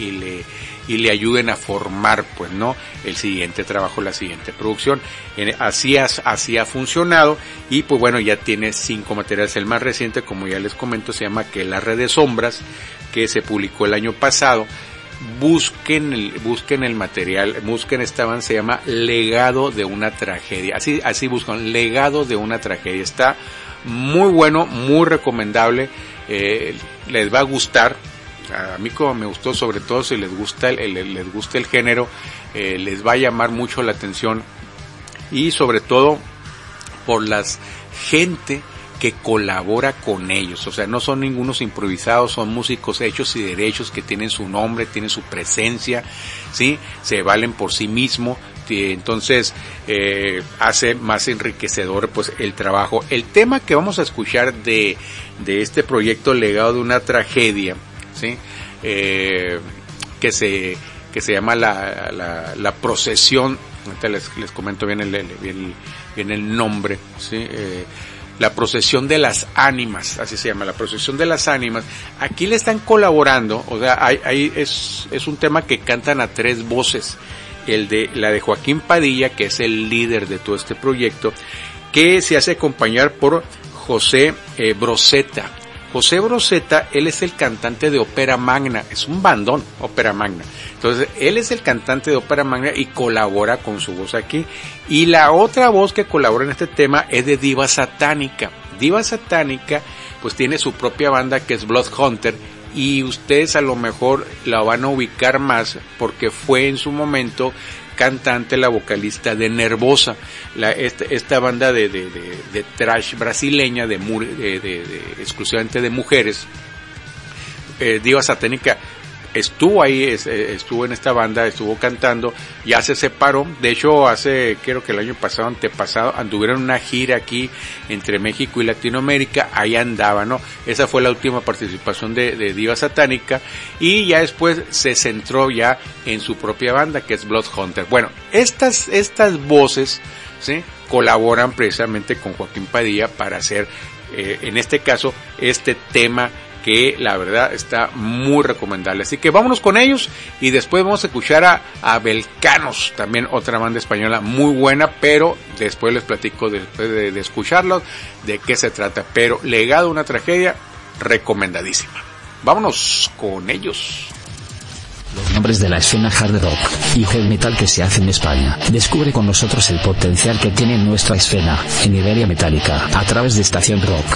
le ayuden a formar, pues, ¿no?, el siguiente trabajo, la siguiente producción. Así ha funcionado, y pues bueno, ya tiene 5 materiales. El más reciente, como ya les comento, se llama Aquelarre de Sombras, que se publicó el año pasado. Busquen el material, busquen esta banda, se llama Legado de una Tragedia, así buscan, Legado de una Tragedia. Está muy bueno, muy recomendable, les va a gustar. A mí como me gustó, sobre todo si les gusta el género, les va a llamar mucho la atención, y sobre todo por las gente que colabora con ellos. O sea, no son ningunos improvisados, son músicos hechos y derechos que tienen su nombre, tienen su presencia, ¿sí? Se valen por sí mismos. Entonces hace más enriquecedor, pues, el trabajo. El tema que vamos a escuchar de este proyecto Legado de una Tragedia, ¿sí?, que se llama la procesión. Ahorita les comento bien el nombre, ¿sí? La procesión de las ánimas, así se llama, la procesión de las ánimas. Aquí le están colaborando, o sea, es un tema que cantan a 3 voces. La de Joaquín Padilla, que es el líder de todo este proyecto, que se hace acompañar por José Broceta. José Broceta, él es el cantante de Ópera Magna, es un bandón, Ópera Magna. Entonces, él es el cantante de Ópera Magna y colabora con su voz aquí. Y la otra voz que colabora en este tema es de Diva Satánica. Diva Satánica, pues, tiene su propia banda, que es Blood Hunter, y ustedes a lo mejor la van a ubicar más porque fue en su momento cantante, la vocalista de Nervosa, esta banda de thrash brasileña, exclusivamente de mujeres. Diva Satánica estuvo ahí, estuvo en esta banda, estuvo cantando, ya se separó. De hecho, creo que el año pasado, antepasado, anduvieron una gira aquí entre México y Latinoamérica, ahí andaba, ¿no? Esa fue la última participación de Diva Satánica, y ya después se centró ya en su propia banda, que es Blood Hunter. Bueno, estas voces, ¿sí?, colaboran precisamente con Joaquín Padilla para hacer, en este caso, este tema, que la verdad está muy recomendable. Así que vámonos con ellos, y después vamos a escuchar a Belcanos, también otra banda española muy buena, pero después les platico, después de escucharlos, de qué se trata. Pero Legado de una Tragedia, recomendadísima. Vámonos con ellos. Los nombres de la escena hard rock y heavy metal que se hace en España. Descubre con nosotros el potencial que tiene nuestra escena en Iberia Metálica a través de Estación Rock.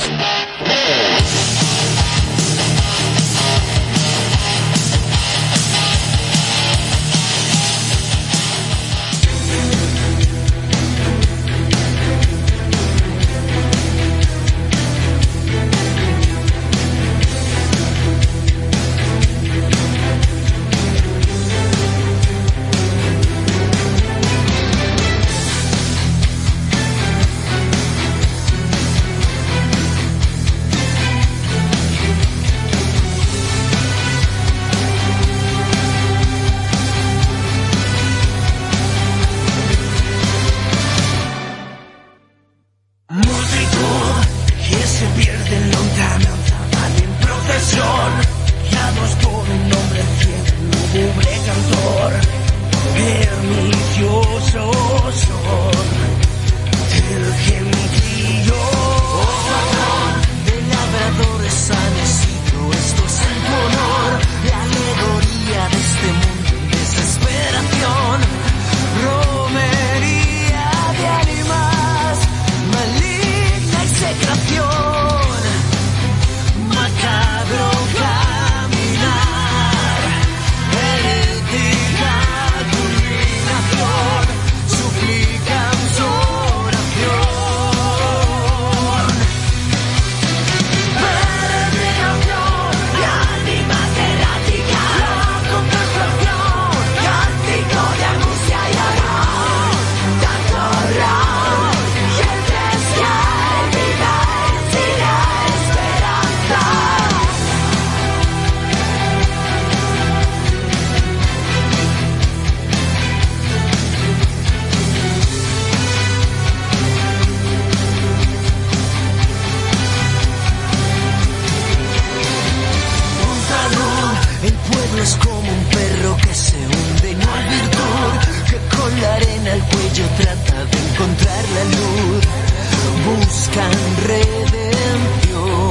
en redención,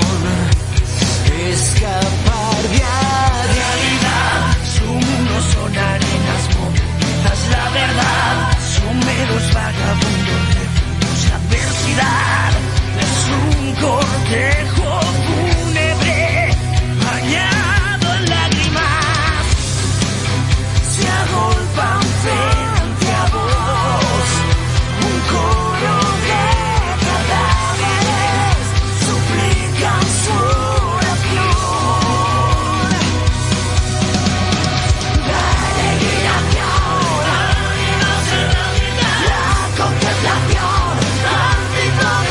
escapar de la realidad. Su mundo son arenas movedizas, la verdad, su meros vagabundos, refugios, adversidad. Es un cortejo fúnebre bañado en lágrimas, se agolpan frente a vos, un coro de cadáveres suplican su oración. La alegriación, la contemplación, la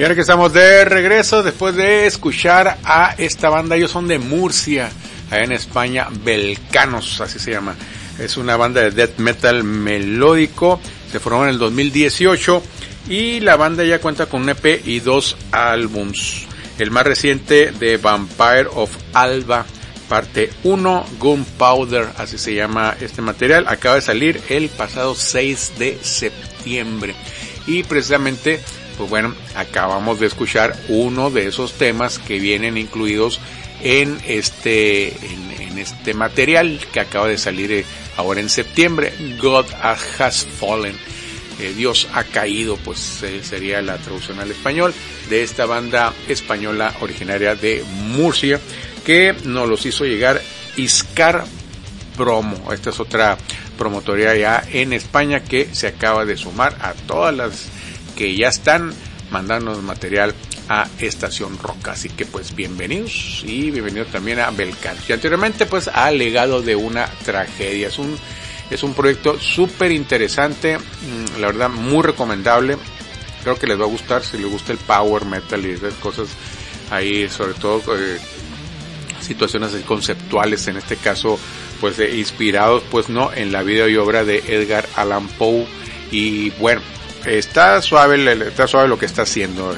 Y ahora que estamos de regreso, después de escuchar a esta banda, ellos son de Murcia, allá en España, Belcanos, así se llama. Es una banda de death metal melódico, se formó en el 2018 y la banda ya cuenta con un EP y 2 álbums. El más reciente de Vampire of Alba, parte 1, Gunpowder, así se llama este material, acaba de salir el pasado 6 de septiembre. Y precisamente, pues bueno, acabamos de escuchar uno de esos temas que vienen incluidos en este material que acaba de salir ahora en septiembre, God Has Fallen, Dios ha caído, pues sería la traducción al español de esta banda española originaria de Murcia, que nos los hizo llegar Iscar Promo. Esta es otra promotoría ya en España que se acaba de sumar a todas las que ya están mandándonos material a Estación Rock. Así que pues bienvenidos y bienvenidos también a Belcanos. Y anteriormente pues a Legado de una tragedia. Es un proyecto súper interesante, la verdad muy recomendable. Creo que les va a gustar si les gusta el power metal y esas cosas ahí, sobre todo situaciones conceptuales, en este caso pues inspirados pues no en la vida y obra de Edgar Allan Poe. Y bueno, está suave lo que está haciendo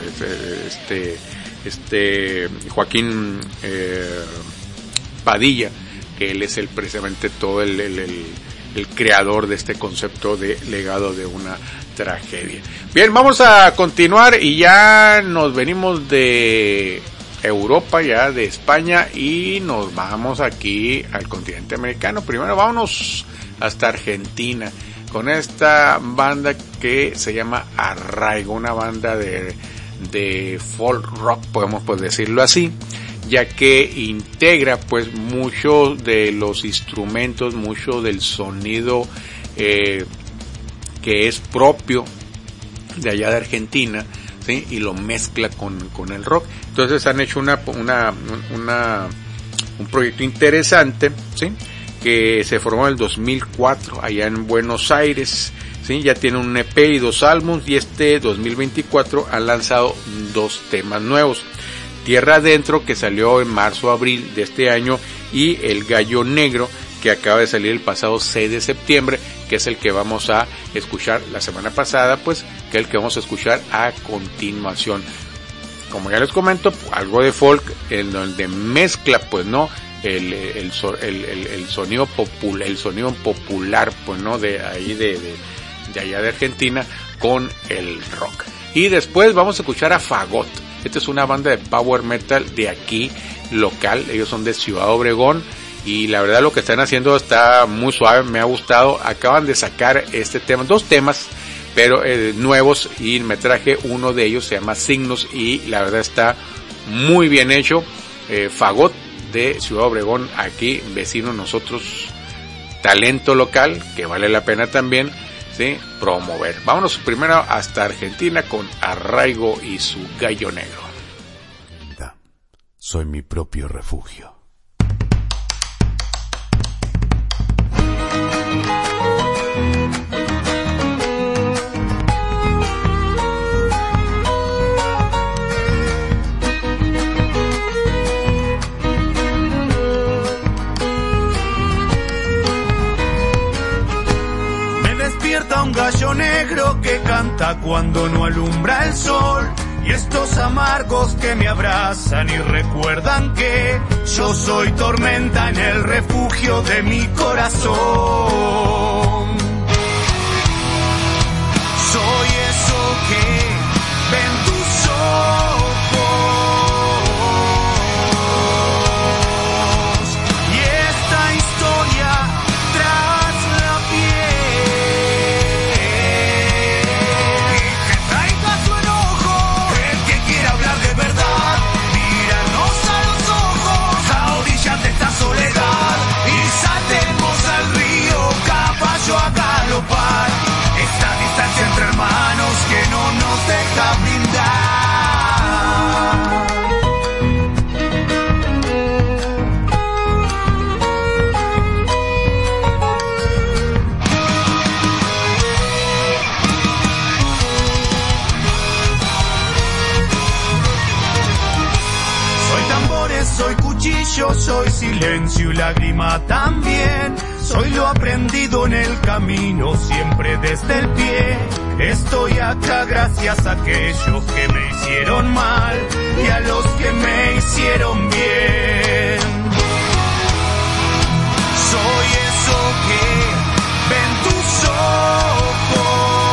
Joaquín Padilla, que él es precisamente todo el creador de este concepto de legado de una tragedia. Bien, vamos a continuar y ya nos venimos de Europa, ya de España, y nos vamos aquí al continente americano. Primero vámonos hasta Argentina con esta banda que se llama Arraigo, una banda de folk rock, podemos pues decirlo así, ya que integra pues muchos de los instrumentos, mucho del sonido que es propio de allá de Argentina, ¿sí? Y lo mezcla con el rock. Entonces han hecho un proyecto interesante, ¿sí? Que se formó en el 2004 allá en Buenos Aires, ¿sí? Ya tiene un EP y 2 álbumes, y 2024 han lanzado 2 temas nuevos: Tierra Adentro, que salió en marzo-abril de este año, y El Gallo Negro, que acaba de salir el pasado 6 de septiembre, que es el que vamos a escuchar la semana pasada, pues, que es el que vamos a escuchar a continuación. Como ya les comento, algo de folk, en donde mezcla, pues, ¿no? El sonido popular, pues, ¿no? De ahí, de allá de Argentina, con el rock. Y después vamos a escuchar a Fagot. Esta es una banda de power metal de aquí, local. Ellos son de Ciudad Obregón. Y la verdad lo que están haciendo está muy suave, me ha gustado. Acaban de sacar 2 temas, pero nuevos, y me traje uno de ellos, se llama Signos, y la verdad está muy bien hecho. Fagot de Ciudad Obregón, aquí vecinos nosotros, talento local que vale la pena también, ¿sí?, promover. Vámonos primero hasta Argentina con Arraigo y su Gallo Negro. Soy mi propio refugio. Un gallo negro que canta cuando no alumbra el sol, y estos amargos que me abrazan y recuerdan que yo soy tormenta en el refugio de mi corazón. Soy eso que ven tus ojos, y esta historia tras la piel. soy cuchillo, soy silencio y lágrima también. Soy lo aprendido en el camino, siempre desde el pie. Estoy acá gracias a aquellos que me hicieron mal y a los que me hicieron bien. Soy eso que ven tus ojos.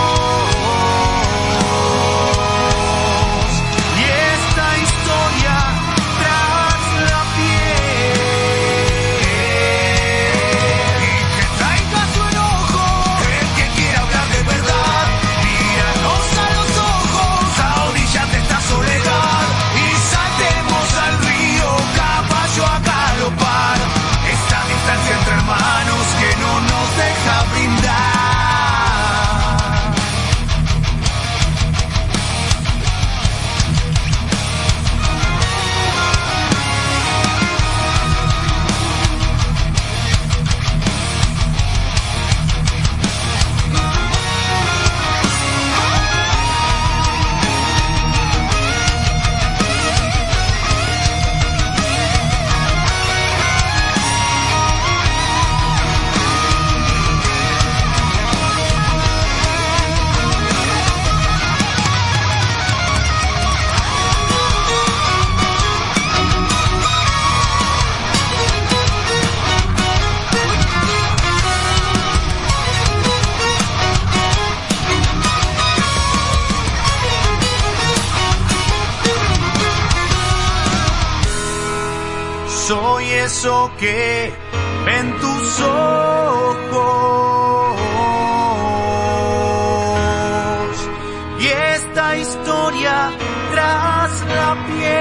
Entre hermanos que no nos deja brindar. Soy eso que ven tus ojos y esta historia tras la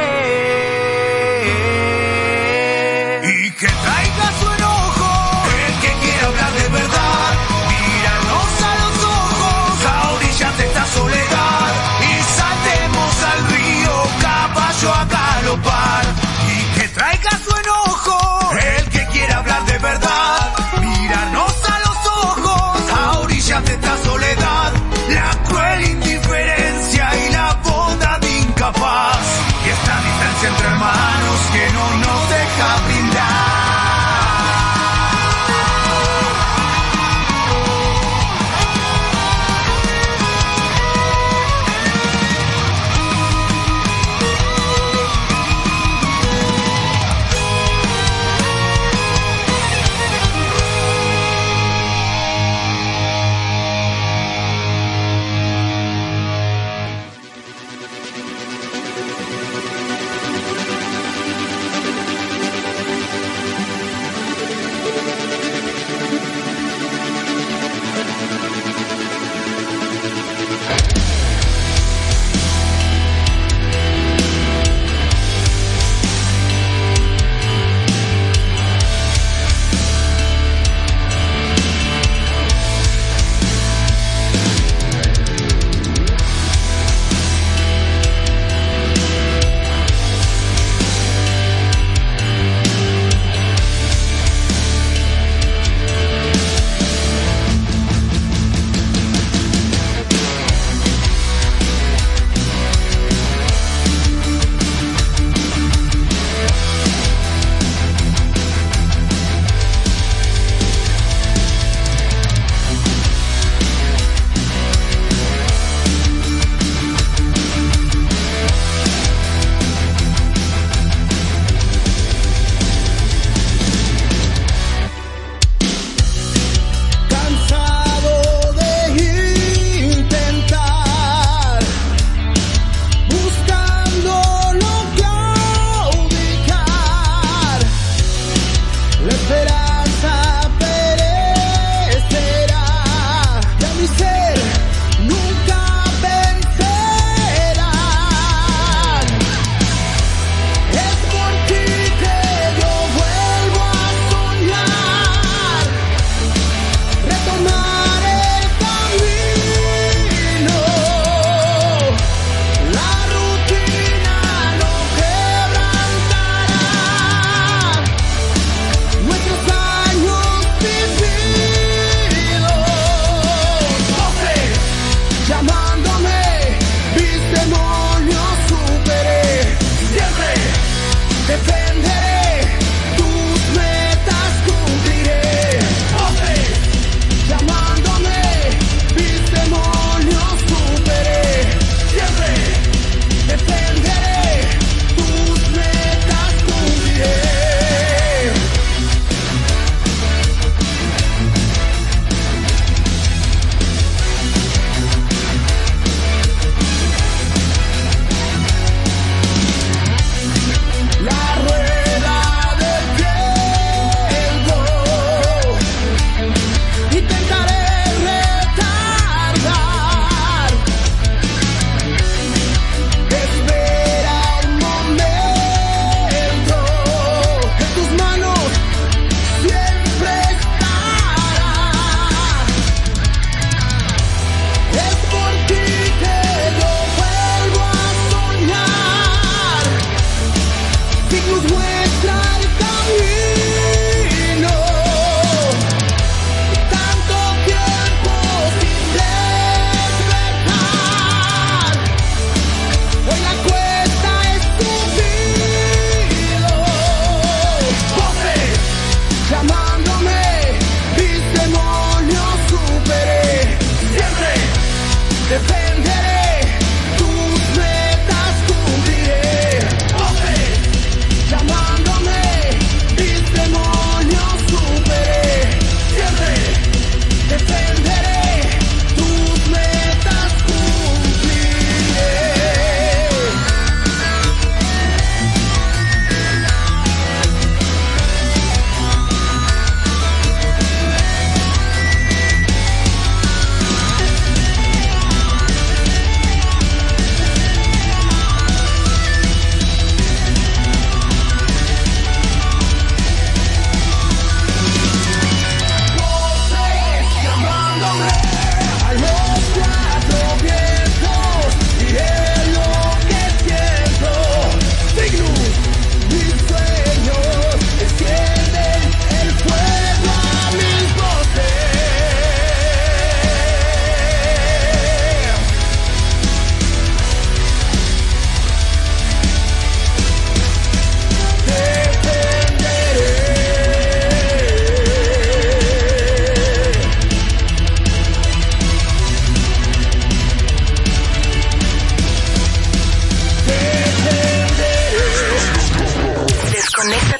piel. Y que traiga su enojo el que quiera hablar de verdad. Míranos a los ojos a orillas de esta soledad y saltemos al río caballo a galopar. Y que traiga su enojo el que quiera hablar de verdad. Mírarnos a los ojos a orillas de esta soledad. La cruel indiferencia y la bondad incapaz. Y esta distancia entre hermanos que no nos deja brindar.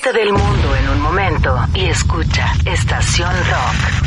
Olvídate del mundo en un momento y escucha Estación Rock.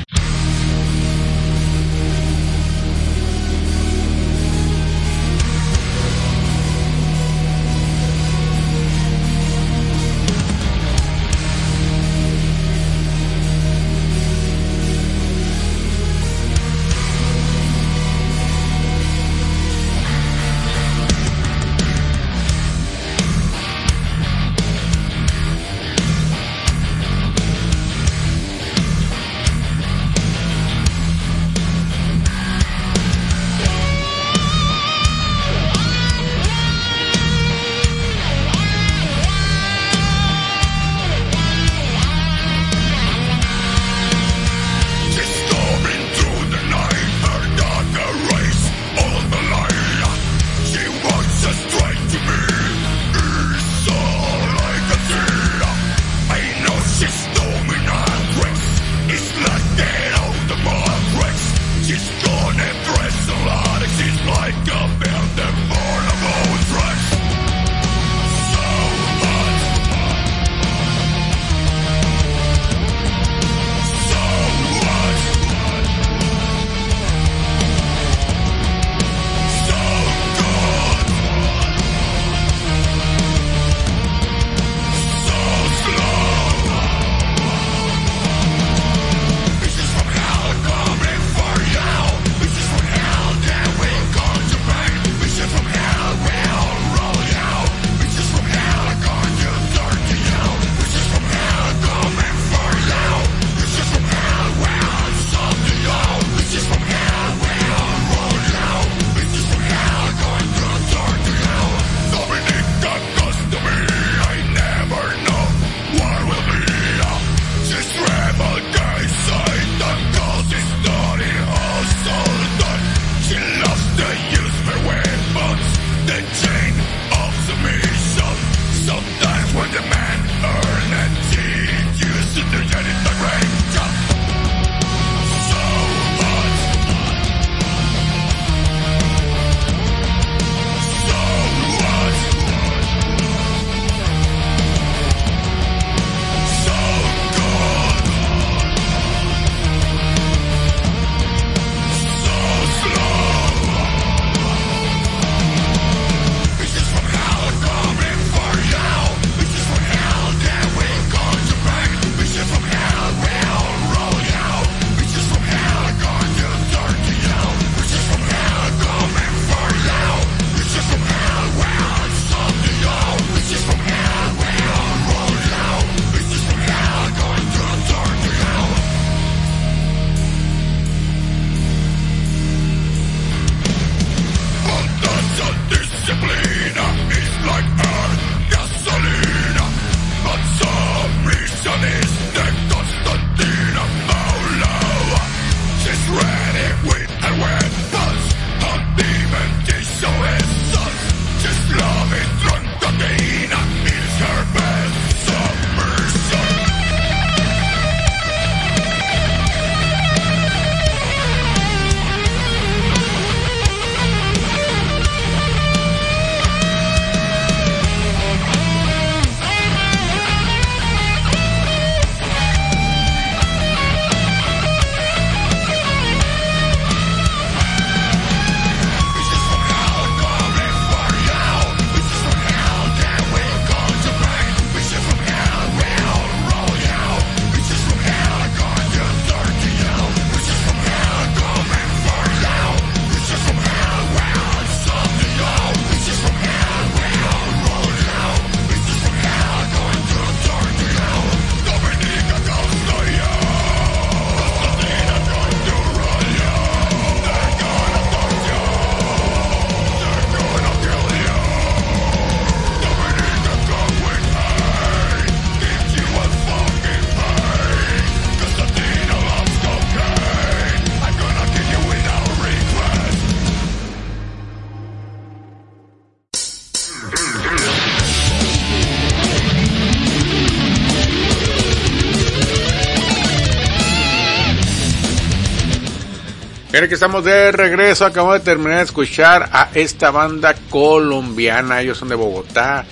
Miren que estamos de regreso, acabamos de terminar de escuchar a esta banda colombiana, ellos son de Bogotá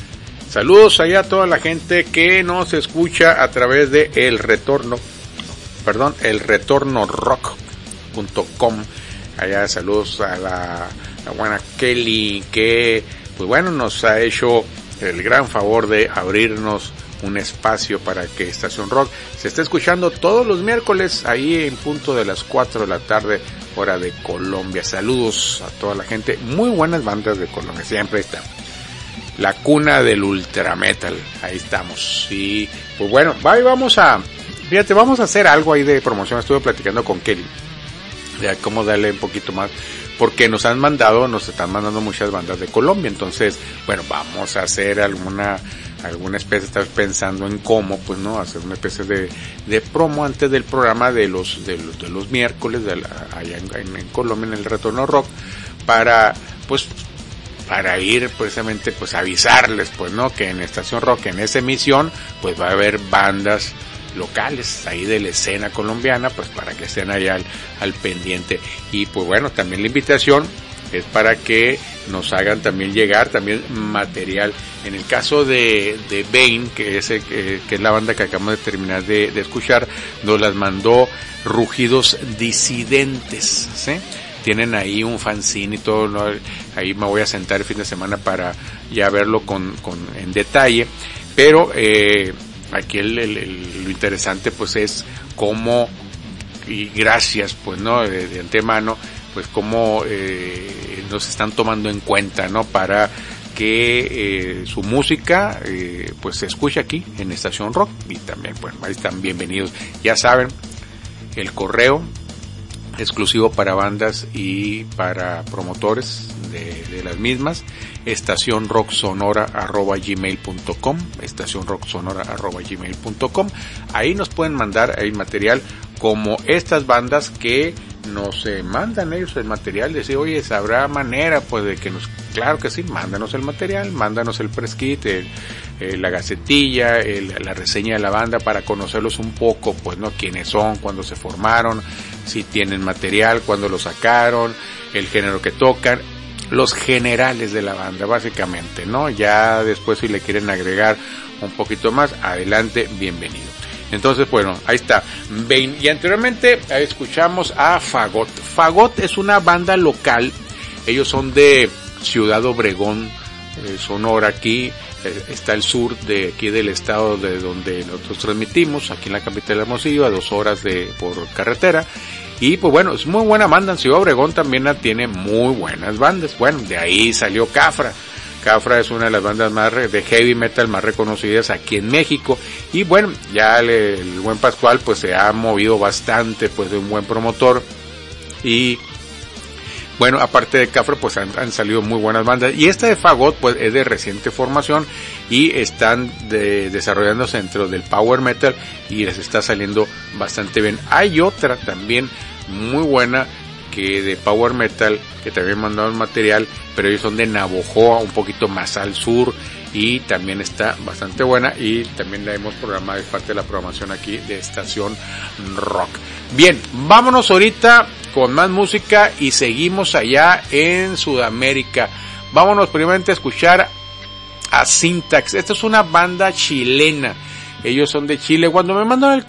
Saludos allá a toda la gente que nos escucha a través de elretornorock.com. Allá saludos a la buena Kelly, que pues bueno, nos ha hecho el gran favor de abrirnos un espacio para que Estación Rock se esté escuchando todos los miércoles ahí en punto de las 4 de la tarde, hora de Colombia. Saludos a toda la gente, muy buenas bandas de Colombia, siempre están. La cuna del ultra metal, ahí estamos. Y pues bueno, vamos a hacer algo ahí de promoción. Estuve platicando con Kelly de cómo darle un poquito más, porque nos están mandando muchas bandas de Colombia. Entonces, bueno, vamos a hacer alguna especie, estás pensando en cómo, pues no, hacer una especie de promo antes del programa de los miércoles allá en Colombia, en el Retorno Rock, para ir precisamente pues avisarles, pues no, que en Estación Rock, en esa emisión, pues va a haber bandas locales ahí de la escena colombiana, pues para que estén allá al pendiente. Y pues bueno, también la invitación es para que nos hagan también llegar también material. En el caso de Bane, que es la banda que acabamos de terminar de escuchar, nos las mandó Rugidos Disidentes, ¿sí? Tienen ahí un fanzine y todo, ¿no? Ahí me voy a sentar el fin de semana para ya verlo en detalle, pero aquí lo interesante pues es cómo, y gracias pues no de antemano, pues cómo nos están tomando en cuenta, ¿no? Para que su música pues se escuche aquí en Estación Rock. Y también, bueno, ahí están bienvenidos. Ya saben, el correo exclusivo para bandas y para promotores de las mismas, estacionrocksonora@gmail.com, estacionrocksonora@gmail.com. Ahí nos pueden mandar el material, como estas bandas que nos mandan ellos el material, decir, oye, ¿habrá manera pues de que claro que sí, mándanos el material, mándanos el press kit, la gacetilla, la reseña de la banda, para conocerlos un poco, pues no, quiénes son, cuándo se formaron, si tienen material, cuándo lo sacaron, el género que tocan, los generales de la banda, básicamente, ¿no? Ya después, si le quieren agregar un poquito más, adelante, bienvenido. Entonces, bueno, ahí está Bane. Y anteriormente escuchamos a Fagot. Fagot es una banda local. Ellos son de Ciudad Obregón, Sonora. Aquí está el sur de aquí del estado de donde nosotros transmitimos, aquí en la capital de Hermosillo, a 2 horas por carretera. Y pues bueno, es muy buena banda. En Ciudad Obregón también tiene muy buenas bandas. Bueno, de ahí salió Cafra. Cafra es una de las bandas más de heavy metal más reconocidas aquí en México. Y bueno, ya el buen Pascual pues se ha movido bastante, pues de un buen promotor. Y bueno, aparte de Cafra pues han salido muy buenas bandas. Y esta de Fagot pues es de reciente formación y están desarrollándose dentro del power metal y les está saliendo bastante bien. Hay otra también muy buena que de power metal, que también mandaron material, pero ellos son de Navojoa, un poquito más al sur, y también está bastante buena, y también la hemos programado, es parte de la programación aquí de Estación Rock. Bien, vámonos ahorita con más música y seguimos allá en Sudamérica. Vámonos primeramente a escuchar a Syntax. Esta es una banda chilena. Ellos son de Chile. Cuando me mandaron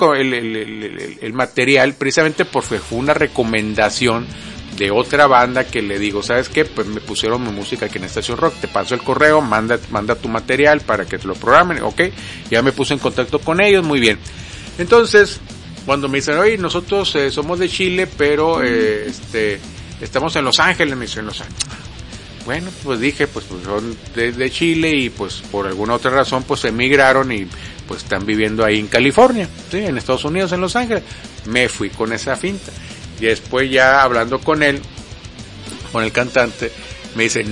el material, precisamente porque fue una recomendación de otra banda que le digo, ¿sabes qué? Pues me pusieron mi música aquí en Estación Rock, te paso el correo, manda tu material para que te lo programen, ok. Ya me puse en contacto con ellos, muy bien. Entonces, cuando me dicen, oye, nosotros somos de Chile, pero estamos en Los Ángeles, me dicen Los Ángeles. Bueno, pues dije, pues son de Chile y pues por alguna otra razón pues emigraron y pues están viviendo ahí en California, ¿sí? En Estados Unidos, en Los Ángeles. Me fui con esa finta. Y después ya hablando con él, con el cantante, me dice,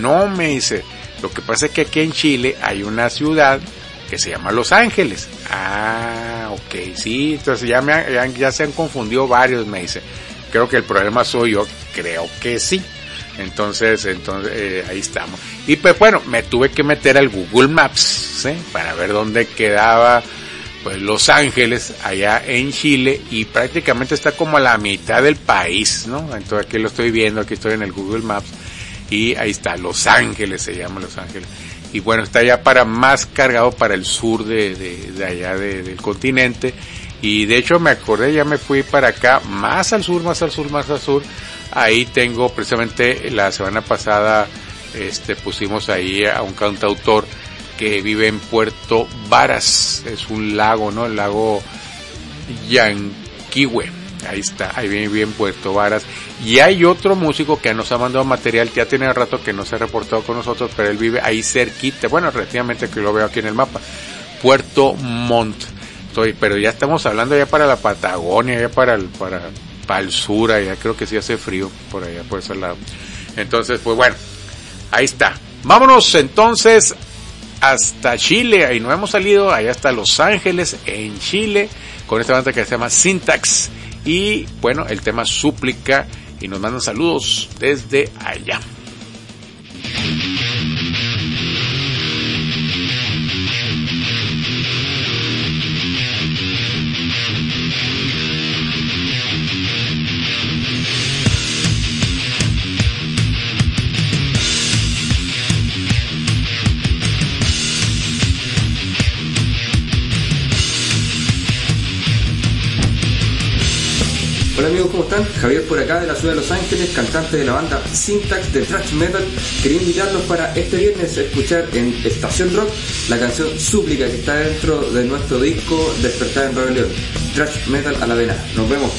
lo que pasa es que aquí en Chile hay una ciudad que se llama Los Ángeles. Ah, ok, sí, entonces ya se han confundido varios, me dice. Creo que el problema soy yo, creo que sí. Entonces ahí estamos. Y pues bueno, me tuve que meter al Google Maps, ¿sí? Para ver dónde quedaba pues Los Ángeles, allá en Chile, y prácticamente está como a la mitad del país, ¿no? Entonces aquí lo estoy viendo, aquí estoy en el Google Maps, y ahí está, Los Ángeles se llama, Los Ángeles. Y bueno, está ya más cargado para el sur de allá del continente. Y de hecho me acordé, ya me fui para acá, más al sur. Ahí tengo precisamente la semana pasada, pusimos ahí a un cantautor que vive en Puerto Varas. Es un lago, ¿no? El lago Yanquihue. Ahí está, ahí vive en Puerto Varas. Y hay otro músico que nos ha mandado material, que ya tiene rato que no se ha reportado con nosotros, pero él vive ahí cerquita, bueno, relativamente, que lo veo aquí en el mapa, Puerto Montt. Pero ya estamos hablando ya para la Patagonia, ya para el sur, allá creo que sí hace frío por allá, por ese lado. Entonces, pues bueno, ahí está. Vámonos entonces hasta Chile, ahí nos hemos salido, allá hasta Los Ángeles, en Chile, con esta banda que se llama Syntax. Y bueno, el tema Súplica, y nos mandan saludos desde allá. Hola amigos, ¿cómo están? Javier por acá de la ciudad de Los Ángeles, cantante de la banda Syntax de Thrash Metal. Quería invitarlos para este viernes a escuchar en Estación Rock la canción Súplica, que está dentro de nuestro disco Despertar en Rebelión. Thrash Metal a la vena. Nos vemos.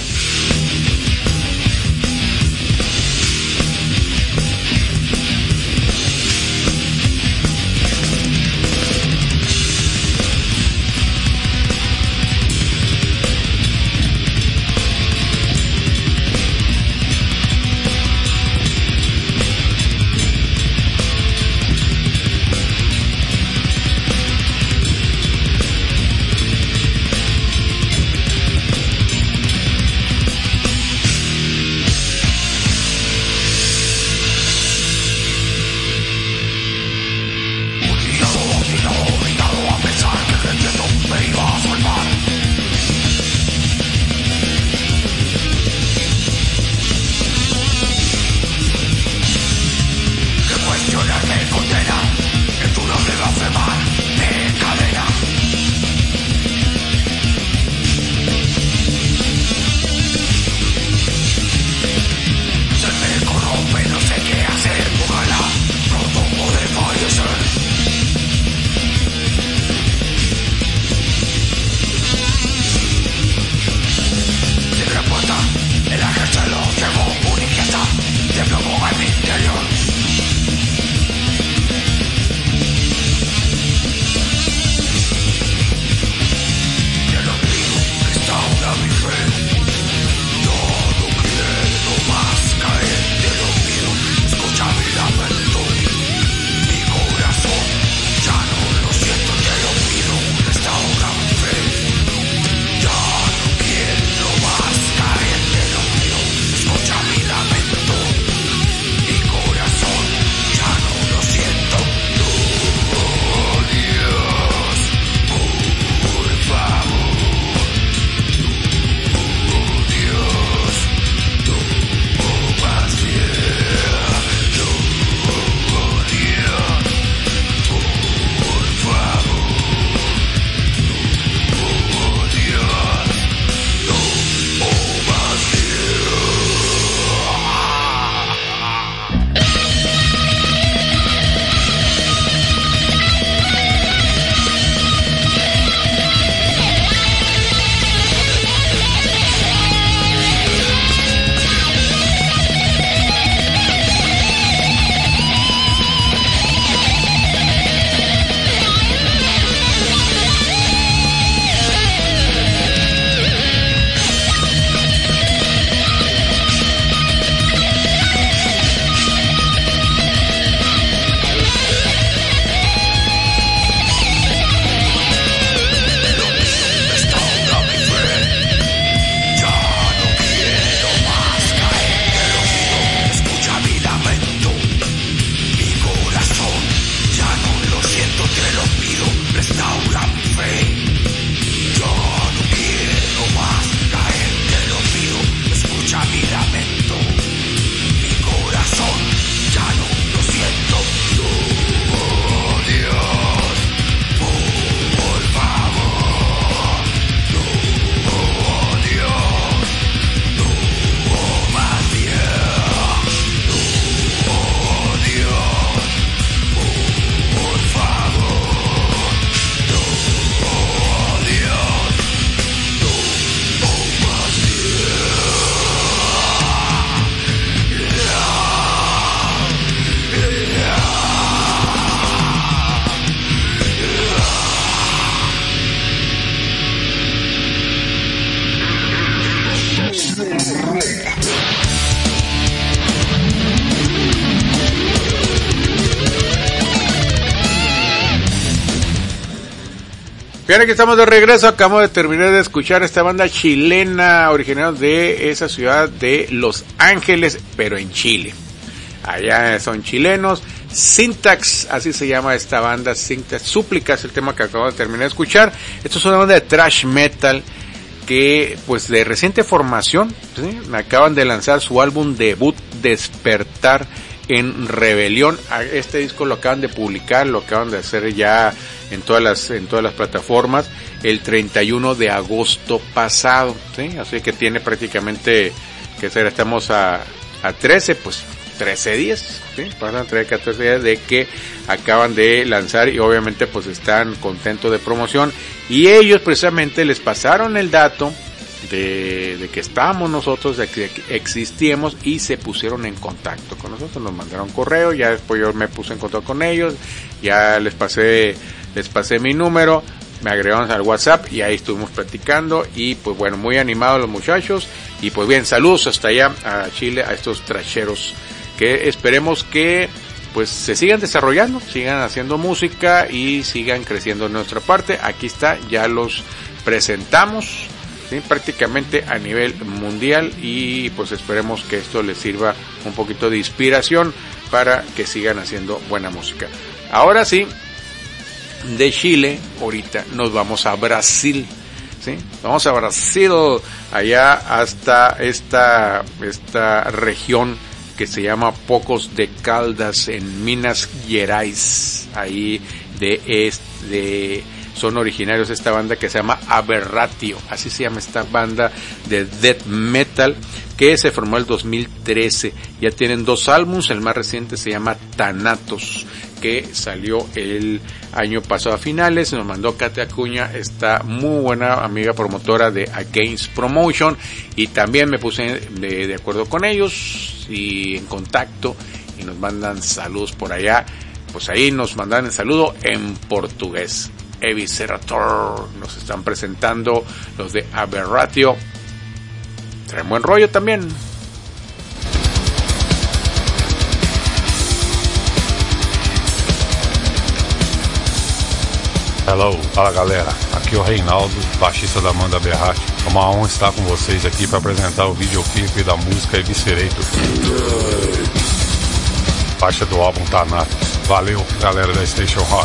Bien, aquí estamos de regreso. Acabamos de terminar de escuchar esta banda chilena originaria de esa ciudad de Los Ángeles, pero en Chile. Allá son chilenos. Syntax, así se llama esta banda. Syntax, Súplica es el tema que acabamos de terminar de escuchar. Esto es una banda de thrash metal que, pues, de reciente formación, ¿sí? Acaban de lanzar su álbum debut, Despertar en Rebelión. Este disco lo acaban de publicar, lo acaban de hacer ya en todas las plataformas el 31 de agosto pasado, ¿sí? Así que tiene prácticamente, que será, estamos a 13, pues 13 días, ¿sí? Pasan 14 días de que acaban de lanzar y obviamente pues están contentos de promoción, y ellos precisamente les pasaron el dato de que estábamos nosotros, de que existíamos, y se pusieron en contacto con nosotros, nos mandaron correo, ya después yo me puse en contacto con ellos, ya les pasé mi número, me agregaron al WhatsApp y ahí estuvimos platicando, y pues bueno, muy animados los muchachos, y pues bien, saludos hasta allá a Chile, a estos trasheros, que esperemos que pues se sigan desarrollando, sigan haciendo música y sigan creciendo en nuestra parte. Aquí está, ya los presentamos, ¿sí? Prácticamente a nivel mundial, y pues esperemos que esto les sirva un poquito de inspiración para que sigan haciendo buena música. Ahora sí, de Chile ahorita nos vamos a Brasil, ¿sí? Vamos a Brasil, allá hasta esta región que se llama Pocos de Caldas, en Minas Gerais. Ahí son originarios de esta banda que se llama Aberratio, así se llama esta banda de death metal, que se formó en el 2013. Ya tienen 2 álbumes, el más reciente se llama Thanatos, que salió el año pasado a finales. Nos mandó Katia Acuña, esta muy buena amiga promotora de Against Promotion, y también me puse de acuerdo con ellos y en contacto, y nos mandan saludos por allá. Pues ahí nos mandan el saludo en portugués. Eviscerator nos están presentando los de Aberratio. Traen buen rollo también. Hello, fala galera, aqui é o Reinaldo, baixista da banda Aberratio. É uma honra estar com vocês aqui para apresentar o videoclipe da música Eviscerator, faixa do álbum Thanatos. Valeu, galera da Station Rock.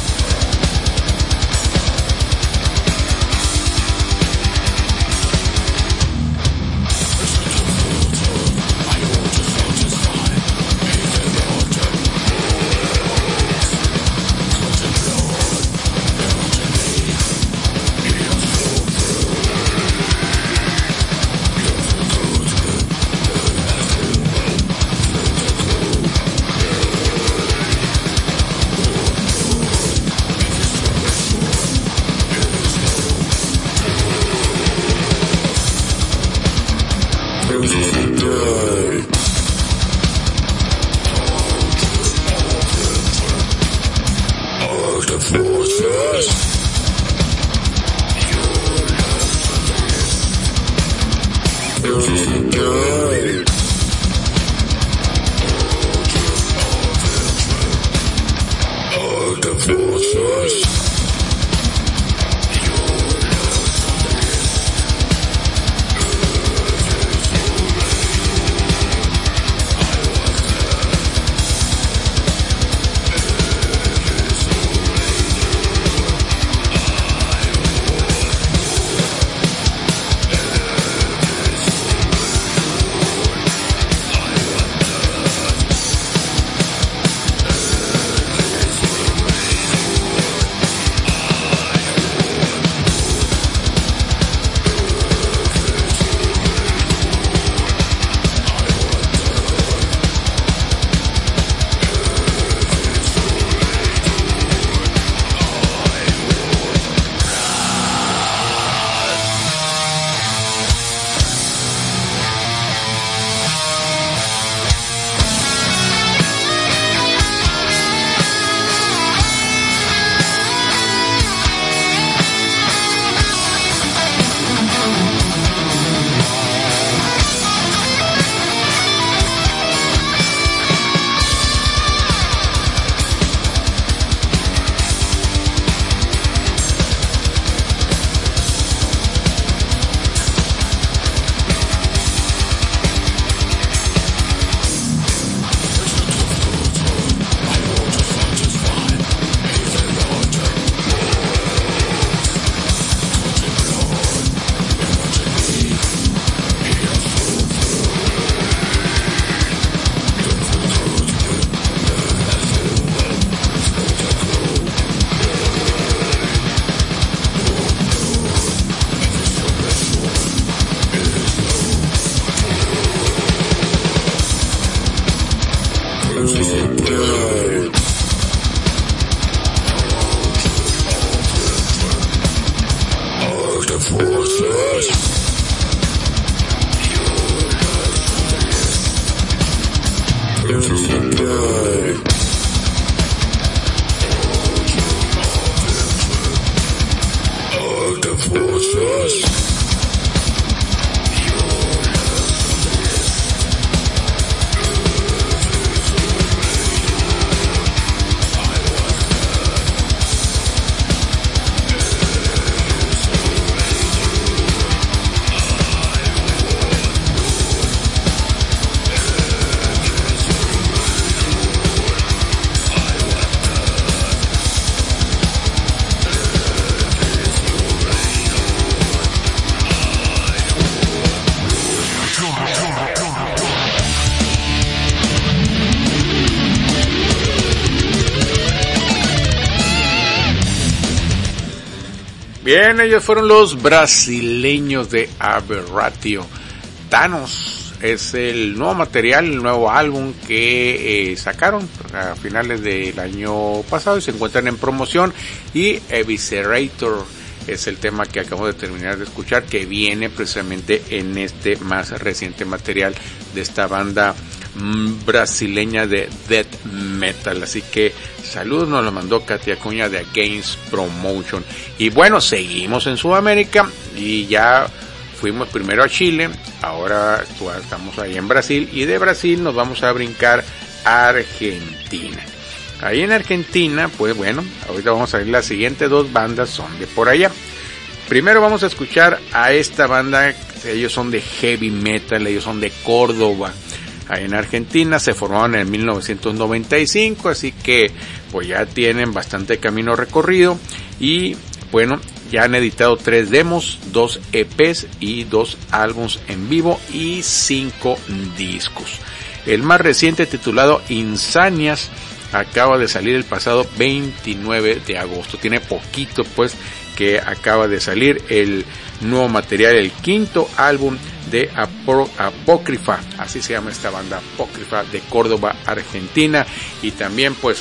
Bien, ellos fueron los brasileños de Aberratio. Thanos es el nuevo material, el nuevo álbum que sacaron a finales del año pasado y se encuentran en promoción. Y Eviscerator es el tema que acabamos de terminar de escuchar, que viene precisamente en este más reciente material de esta banda brasileña de death metal. Así que saludos, nos lo mandó Katia Acuña de Against Promotion. Y bueno, seguimos en Sudamérica y ya fuimos primero a Chile, ahora estamos ahí en Brasil, y de Brasil nos vamos a brincar a Argentina. Ahí en Argentina, pues bueno, ahorita vamos a ver las siguientes dos bandas, son de por allá. Primero vamos a escuchar a esta banda, ellos son de heavy metal, ellos son de Córdoba. Ahí en Argentina se formaron en 1995, así que pues ya tienen bastante camino recorrido y bueno, ya han editado 3 demos, 2 EPs y 2 álbumes en vivo y 5 discos. El más reciente, titulado Insanias, acaba de salir el pasado 29 de agosto. Tiene poquito pues que acaba de salir el nuevo material, el quinto álbum de Apócrifa, así se llama esta banda, Apócrifa, de Córdoba, Argentina. Y también pues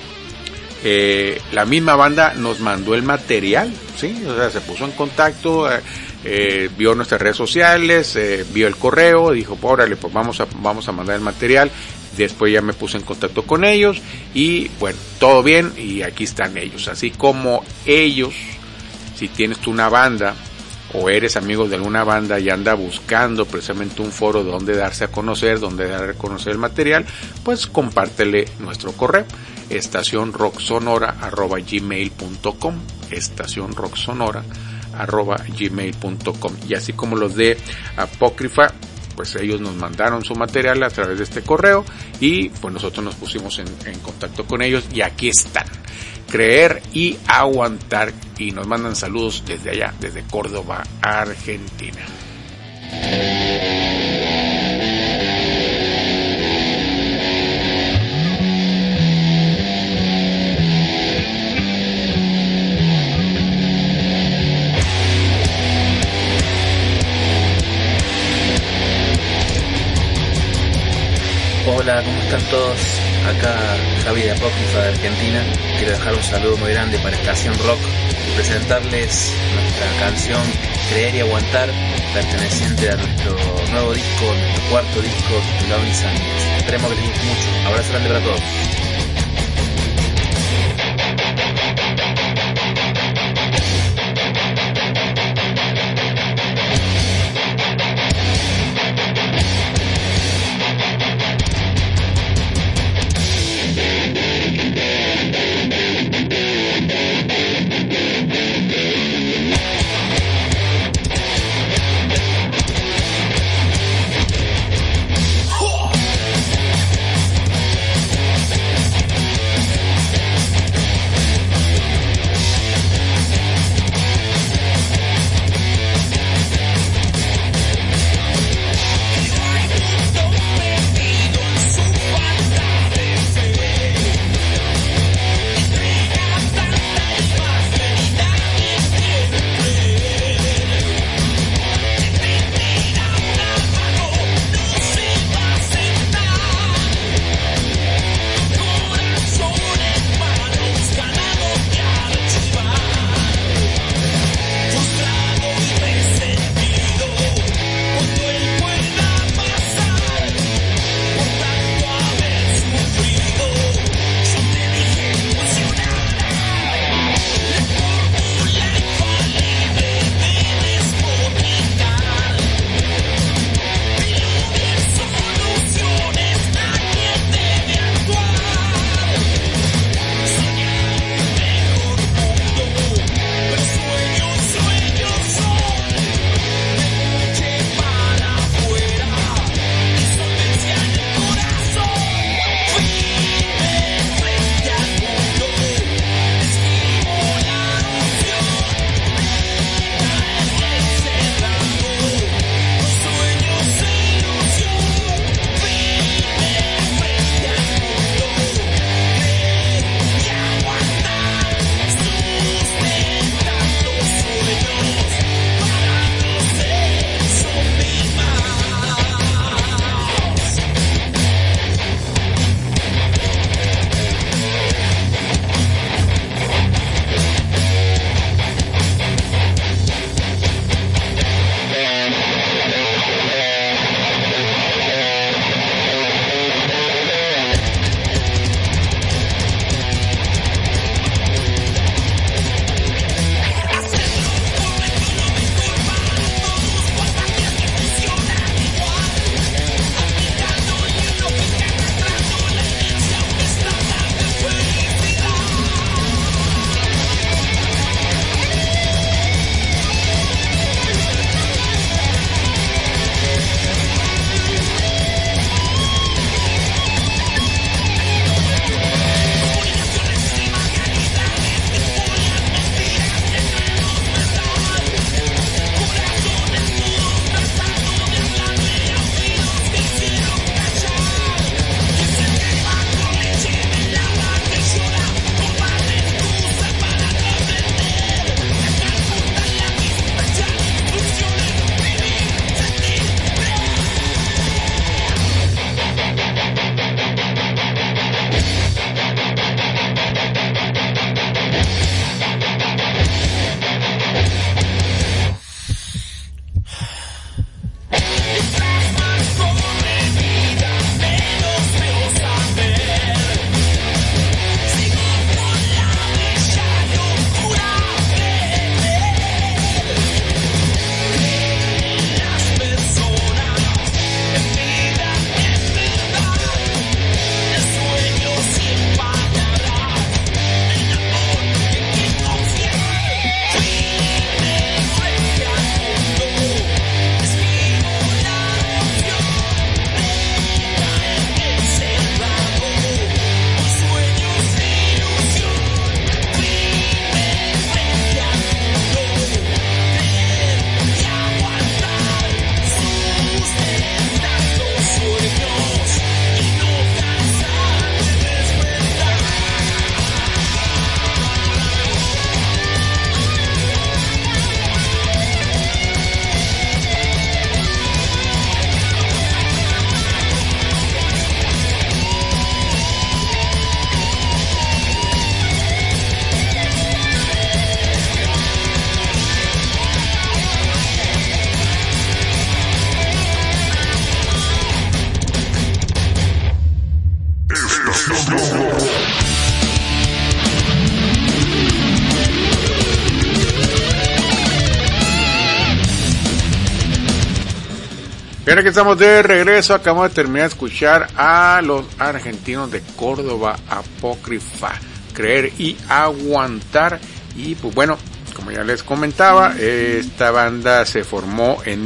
la misma banda nos mandó el material, ¿sí? O sea, se puso en contacto, vio nuestras redes sociales, vio el correo, dijo, órale, pues vamos a mandar el material. Después ya me puse en contacto con ellos y bueno, todo bien, y aquí están ellos. Así como ellos, si tienes tú una banda o eres amigo de alguna banda y anda buscando precisamente un foro donde darse a conocer, donde dar a conocer el material, pues compártele nuestro correo, estacionrocksonora@gmail.com, estacionrocksonora@gmail.com. Y así como los de Apócrifa, pues ellos nos mandaron su material a través de este correo y pues nosotros nos pusimos en contacto con ellos y aquí están. Creer y aguantar, y nos mandan saludos desde allá, desde Córdoba, Argentina. Hola, ¿cómo están todos? Acá Javi de Apócrifa de Argentina. Quiero dejar un saludo muy grande para Estación Rock y presentarles nuestra canción Creer y Aguantar, perteneciente a nuestro nuevo disco, nuestro cuarto disco, titulado Insanias. Esperemos que les guste mucho. Abrazo grande para todos. Bien, aquí estamos de regreso. Acabamos de terminar de escuchar a los argentinos de Córdoba, Apócrifa, Creer y Aguantar. Y pues bueno, como ya les comentaba, esta banda se formó en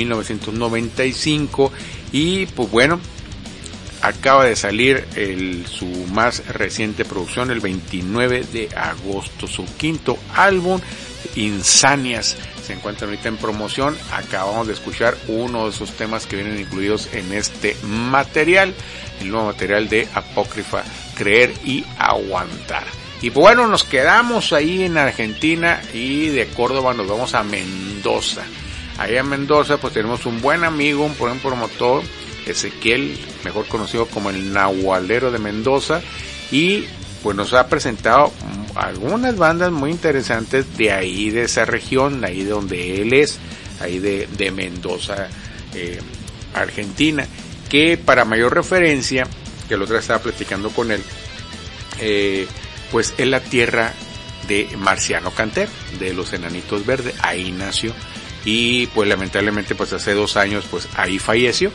1995 y pues bueno, acaba de salir su más reciente producción el 29 de agosto, su quinto álbum, Insanias. Se encuentran ahorita en promoción. Acabamos de escuchar uno de esos temas que vienen incluidos en este material, el nuevo material de Apócrifa, Creer y Aguantar. Y pues bueno, nos quedamos ahí en Argentina y de Córdoba nos vamos a Mendoza. Ahí en Mendoza pues tenemos un buen amigo, un buen promotor, Ezequiel, mejor conocido como el Nahualero de Mendoza, y pues nos ha presentado algunas bandas muy interesantes de ahí, de esa región, ahí de donde él es, ahí de Mendoza, Argentina, que para mayor referencia, que el otro estaba platicando con él, pues es la tierra de Marciano Cantero, de los Enanitos Verdes, ahí nació, y pues lamentablemente pues hace 2 años pues ahí falleció,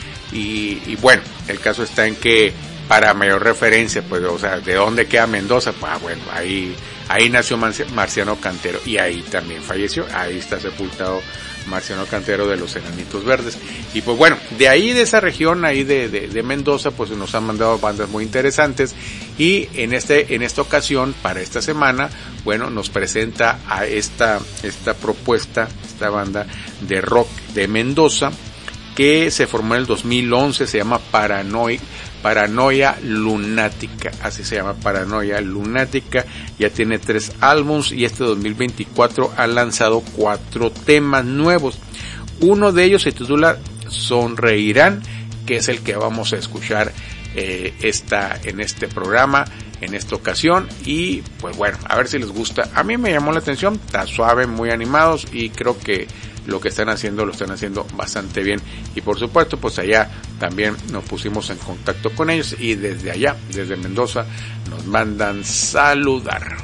y bueno, el caso está en que para mayor referencia, pues, o sea, ¿de dónde queda Mendoza? Pues, bueno, ahí nació Marciano Cantero y ahí también falleció. Ahí está sepultado Marciano Cantero de los Enanitos Verdes. Y pues bueno, de ahí, de esa región, ahí de Mendoza, pues nos han mandado bandas muy interesantes. Y en esta ocasión, para esta semana, bueno, nos presenta a esta propuesta, esta banda de rock de Mendoza, que se formó en el 2011, se llama Paranoia Lunática, así se llama, Paranoia Lunática. Ya tiene 3 álbums y este 2024 ha lanzado 4 temas nuevos. Uno de ellos se titula Sonreirán, que es el que vamos a escuchar en este programa, en esta ocasión. Y pues bueno, a ver si les gusta. A mí me llamó la atención, está suave, muy animados, y creo que lo que están haciendo, lo están haciendo bastante bien. Y por supuesto, pues allá también nos pusimos en contacto con ellos, y desde allá, desde Mendoza, nos mandan saludar.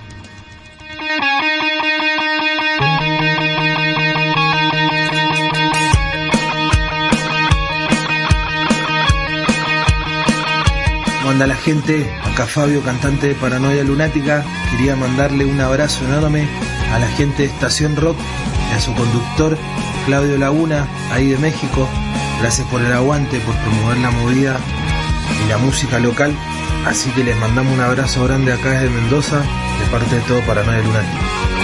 ¿Cómo anda la gente? Acá Fabio, cantante de Paranoia Lunática. Quería mandarle un abrazo enorme a la gente de Estación Rock y a su conductor Claudio Laguna, ahí de México. Gracias por el aguante, por promover la movida y la música local. Así que les mandamos un abrazo grande acá desde Mendoza, de parte de todo Paranoia Lunática.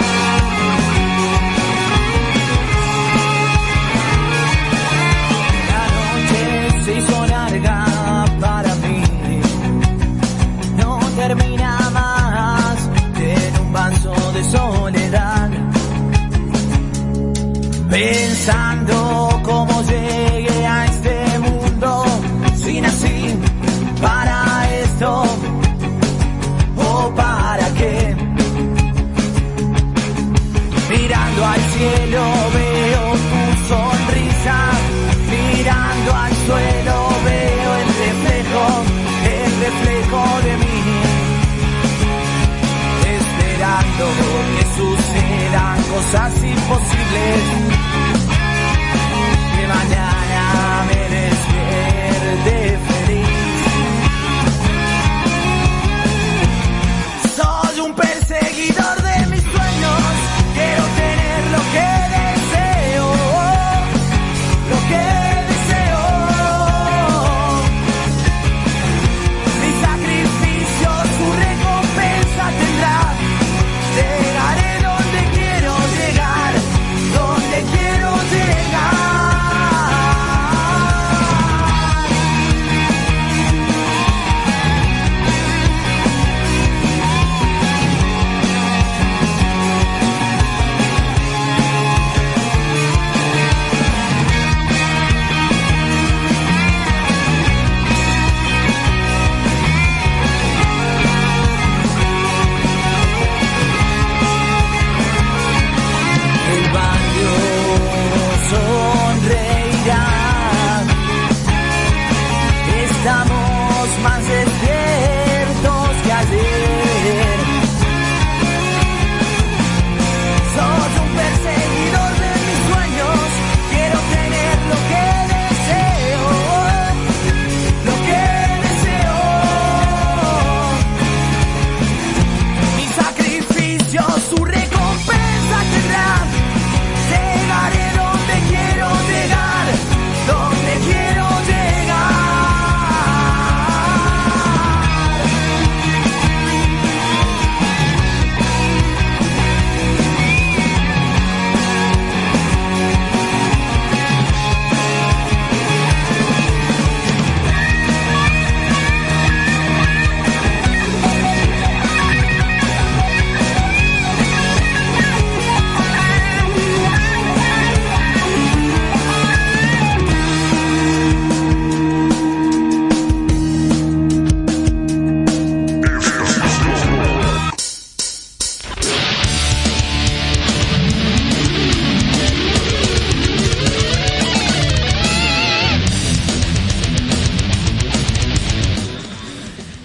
La noche se hizo larga para mí, no termina más en un vaso de soledad, pensando cómo llegué a este mundo, si nací para esto o para qué. Mirando al cielo veo tu sonrisa, mirando al suelo veo el reflejo de mí, esperando que sucedan cosas imposibles, que mañana me despierte feliz. Soy un perseguidor de mis sueños, quiero tener lo que deseo, lo que deseo. Mi sacrificio su recompensa tendrá, llegaré donde quiero llegar.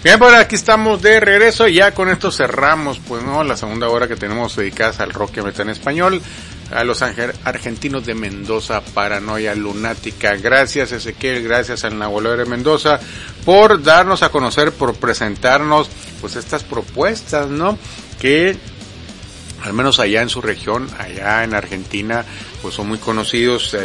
Bien, pues aquí estamos de regreso y ya con esto cerramos, pues no, la segunda hora que tenemos dedicadas al rock y metal en español, a los argentinos de Mendoza, Paranoia Lunática. Gracias Ezequiel, gracias al Nahuel de Mendoza por darnos a conocer, por presentarnos pues estas propuestas, ¿no? Que al menos allá en su región, allá en Argentina, pues son muy conocidos,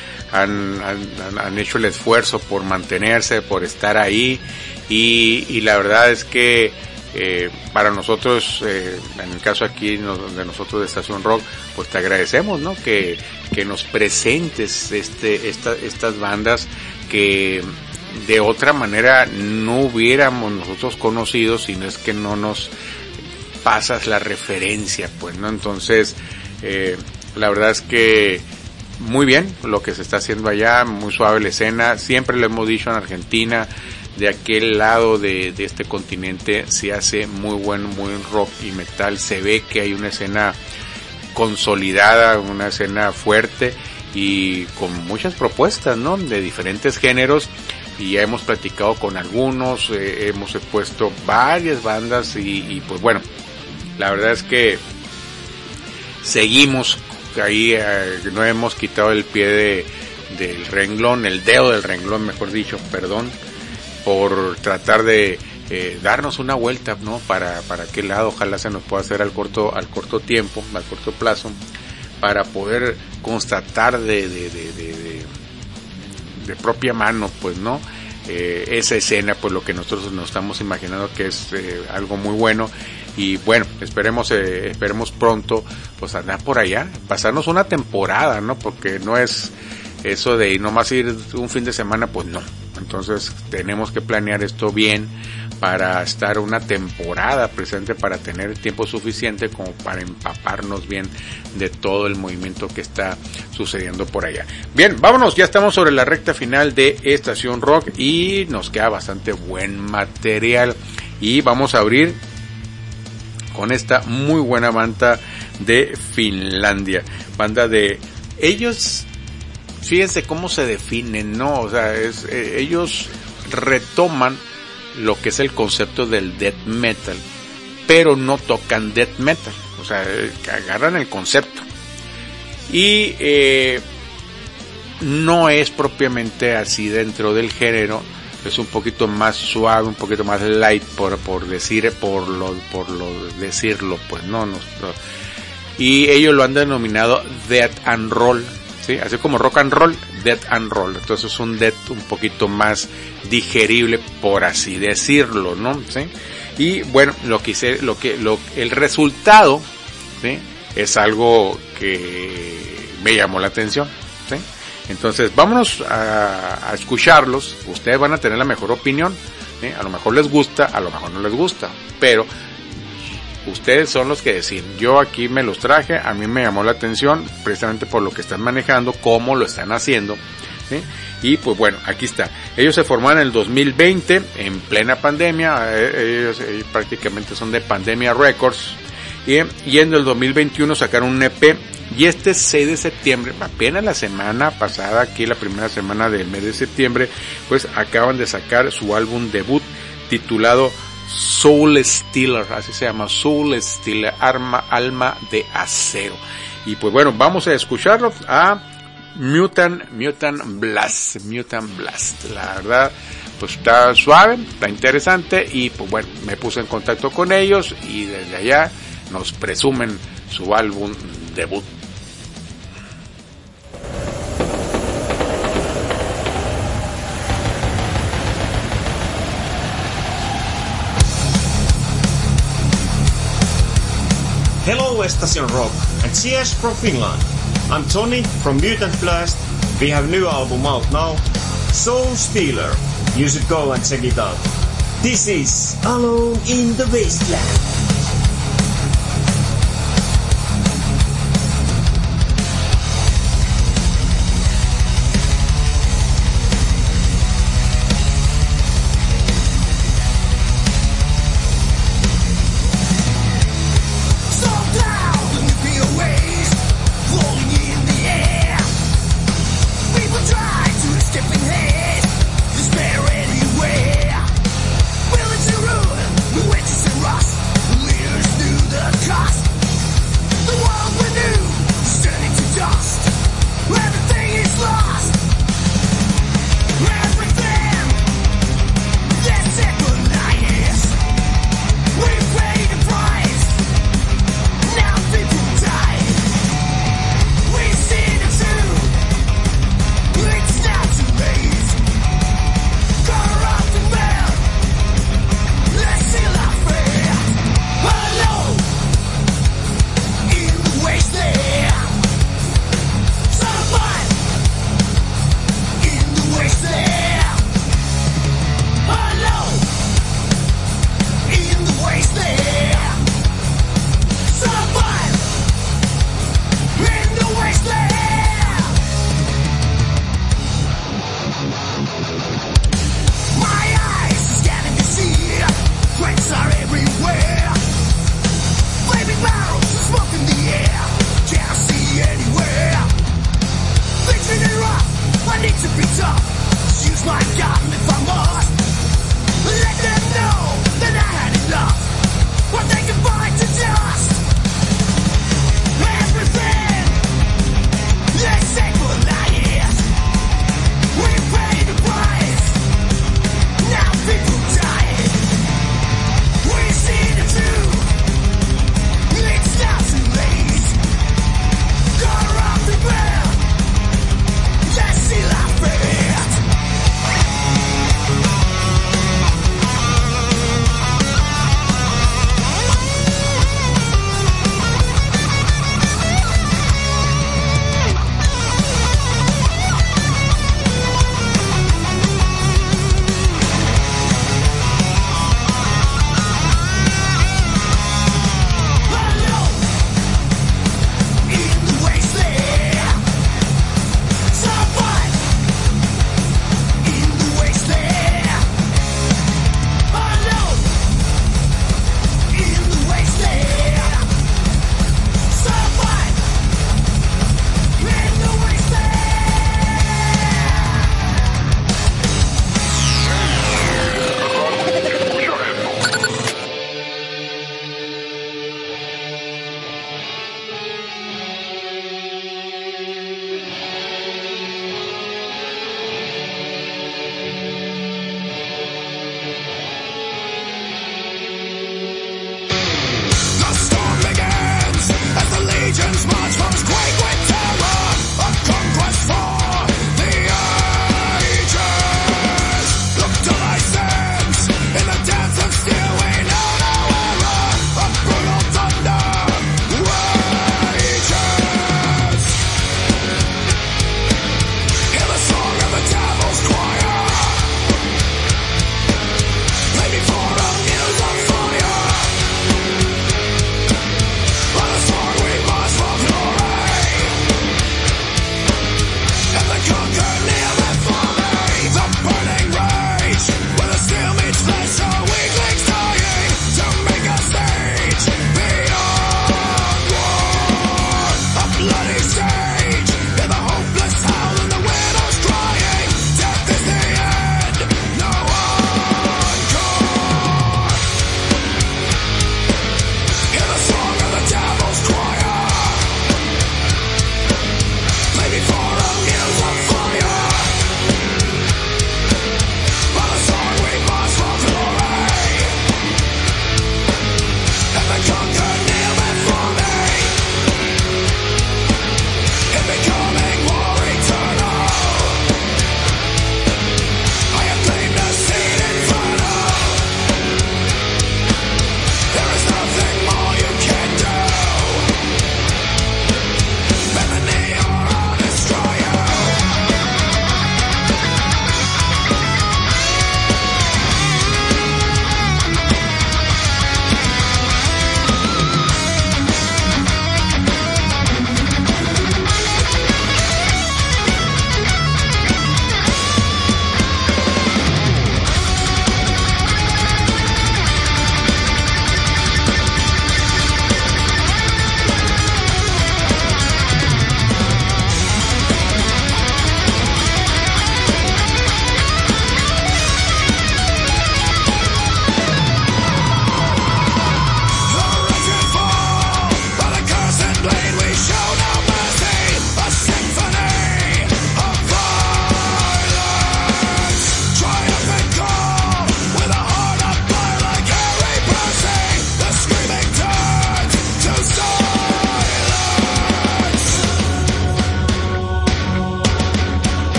han hecho el esfuerzo por mantenerse, por estar ahí, y la verdad es que para nosotros, en el caso aquí de nosotros de Estación Rock, pues te agradecemos, ¿no? Que nos presentes estas bandas que de otra manera no hubiéramos nosotros conocido, si no es que no nos pasas la referencia, pues, ¿no? Entonces, la verdad es que muy bien lo que se está haciendo allá, muy suave la escena, siempre lo hemos dicho en Argentina, de aquel lado de este continente se hace muy buen rock y metal, se ve que hay una escena consolidada, una escena fuerte y con muchas propuestas, ¿no? De diferentes géneros, y ya hemos platicado con algunos, hemos puesto varias bandas y pues bueno, la verdad es que seguimos ahí, no hemos quitado el pie del renglón, el dedo del renglón, mejor dicho, perdón, por tratar de darnos una vuelta, ¿no? Para aquel lado, ojalá se nos pueda hacer al corto tiempo, al corto plazo, para poder constatar de propia mano, pues, ¿no? Esa escena, pues lo que nosotros nos estamos imaginando que es algo muy bueno. Y bueno, esperemos pronto pues andar por allá, pasarnos una temporada, ¿no? Porque no es eso de nomás ir un fin de semana, pues no. Entonces tenemos que planear esto bien para estar una temporada presente, para tener tiempo suficiente como para empaparnos bien de todo el movimiento que está sucediendo por allá. Bien, vámonos, ya estamos sobre la recta final de Estación Rock y nos queda bastante buen material y vamos a abrir con esta muy buena banda de Finlandia, banda de ellos. Fíjense cómo se definen, ¿no? O sea, ellos retoman lo que es el concepto del death metal, pero no tocan death metal, o sea, agarran el concepto. Y no es propiamente así dentro del género, es un poquito más suave, un poquito más light, por decirlo, pues, no. Y ellos lo han denominado death and roll. ¿Sí? Así como rock and roll, death and roll. Entonces es un death un poquito más digerible, por así decirlo, ¿no? ¿Sí? Y bueno, el resultado, ¿sí? Es algo que me llamó la atención, ¿sí? Entonces vámonos a escucharlos. Ustedes van a tener la mejor opinión, ¿sí? A lo mejor les gusta, a lo mejor no les gusta, pero ustedes son los que deciden. Yo aquí me los traje, a mí me llamó la atención precisamente por lo que están manejando, cómo lo están haciendo, ¿sí? Y pues bueno, aquí está. Ellos se formaron en el 2020, en plena pandemia, ellos prácticamente son de Pandemia Records, y en el 2021 sacaron un EP, y este 6 de septiembre, apenas la semana pasada, aquí la primera semana del mes de septiembre, pues acaban de sacar su álbum debut titulado Soul Stealer, así se llama, Soul Stealer, alma de acero. Y pues bueno, vamos a escucharlo a Mutant Blast. La verdad, pues está suave, está interesante, y pues bueno, me puse en contacto con ellos y desde allá nos presumen su álbum debut. Hello Estación Rock and cheers from Finland. I'm Tony from Mutant Blast. We have new album out now, Soul Stealer. You should go and check it out. This is Alone in the Wasteland. Despair anywhere. Will it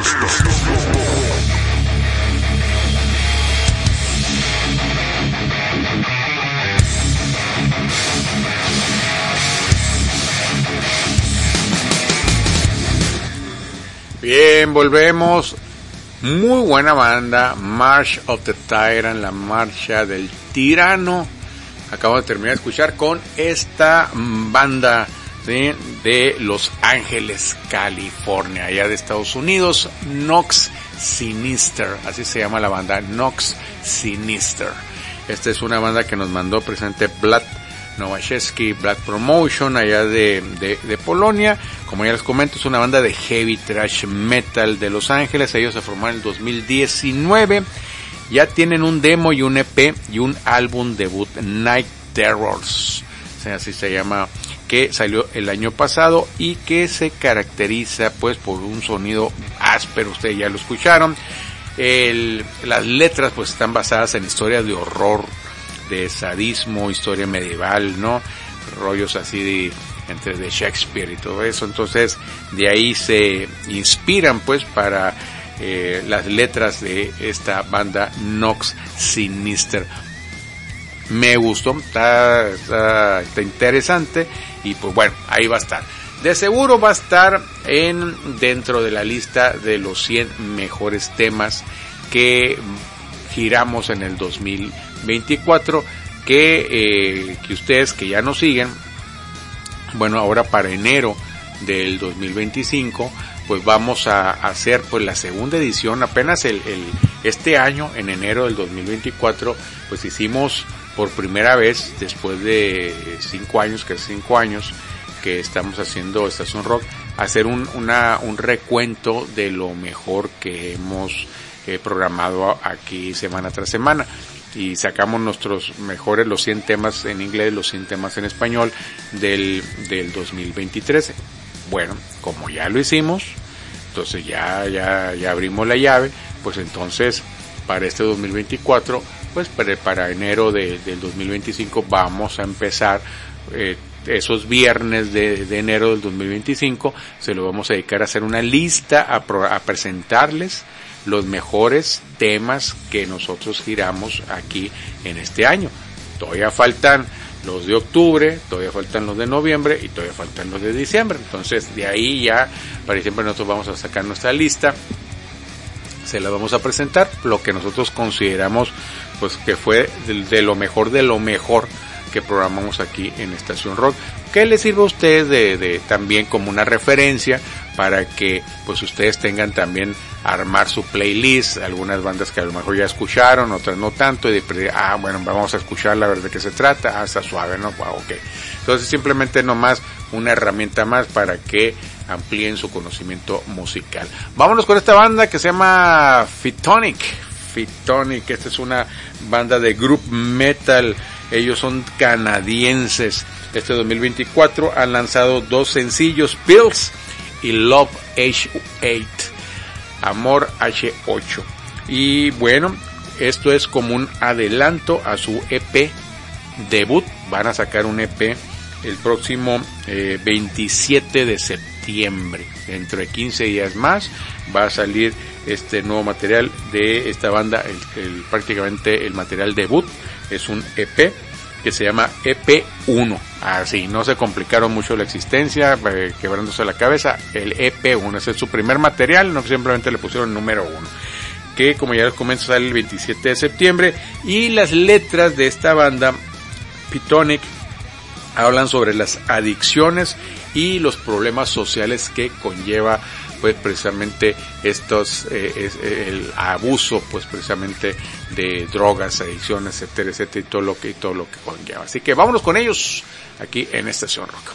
Bien, volvemos. Muy buena banda, March of the Tyrant, la marcha del tirano. Acabo de terminar de escuchar con esta banda de Los Ángeles, California, allá de Estados Unidos, Nox Sinister, así se llama la banda, Nox Sinister. Esta es una banda que nos mandó precisamente Vlad Nowaszewski, Black Promotion, allá de Polonia. Como ya les comento, es una banda de heavy thrash metal de Los Ángeles. Ellos se formaron en el 2019. Ya tienen un demo y un EP y un álbum debut, Night Terrors, así se llama, que salió el año pasado y que se caracteriza pues por un sonido áspero. Ustedes ya lo escucharon. Las letras pues están basadas en historias de horror, de sadismo, historia medieval, ¿no? Rollos así entre de Shakespeare y todo eso. Entonces de ahí se inspiran pues para las letras de esta banda Nox Sinister. Me gustó, está interesante y pues bueno, ahí va a estar. De seguro va a estar dentro de la lista de los 100 mejores temas que giramos en el 2024, que ustedes que ya nos siguen, bueno, ahora para enero del 2025, pues vamos a hacer pues la segunda edición. Apenas este año, en enero del 2024, pues hicimos por primera vez, después de 5 años, casi 5 años, que estamos haciendo Estación Rock, hacer un recuento de lo mejor que hemos programado aquí semana tras semana. Y sacamos nuestros mejores, los 100 temas en inglés, los 100 temas en español del 2023. Bueno, como ya lo hicimos, entonces ya abrimos la llave, pues entonces para este 2024, pues para enero del 2025 vamos a empezar esos viernes de enero del 2025, se lo vamos a dedicar a hacer una lista, a presentarles los mejores temas que nosotros giramos aquí en este año. Todavía faltan los de octubre, todavía faltan los de noviembre y todavía faltan los de diciembre. Entonces de ahí ya para diciembre nosotros vamos a sacar nuestra lista, se la vamos a presentar, lo que nosotros consideramos pues que fue de lo mejor que programamos aquí en Estación Rock, que les sirve a ustedes de también como una referencia para que pues ustedes tengan también armar su playlist, algunas bandas que a lo mejor ya escucharon, otras no tanto, y bueno, vamos a escuchar la verdad de qué se trata, está suave, ¿no? Wow, okay. Entonces simplemente nomás una herramienta más para que amplíen su conocimiento musical. Vámonos con esta banda que se llama Fitonic. Esta es una banda de group metal. Ellos son canadienses. Este 2024 han lanzado 2 sencillos, Pills y Love H8, Amor H8. Y bueno, esto es como un adelanto a su EP debut. Van a sacar un EP el próximo 27 de septiembre. Dentro de 15 días más va a salir este nuevo material de esta banda, prácticamente el material debut. Es un EP que se llama EP1. Así, no se complicaron mucho la existencia, quebrándose la cabeza. El EP1, ese es su primer material, no simplemente le pusieron el número 1. Que como ya les comento sale el 27 de septiembre. Y las letras de esta banda, Fitonic, hablan sobre las adicciones y los problemas sociales que conlleva pues precisamente el abuso pues precisamente de drogas, adicciones, etcétera, etcétera, y todo lo que conlleva. Así que vámonos con ellos aquí en Estación Rock.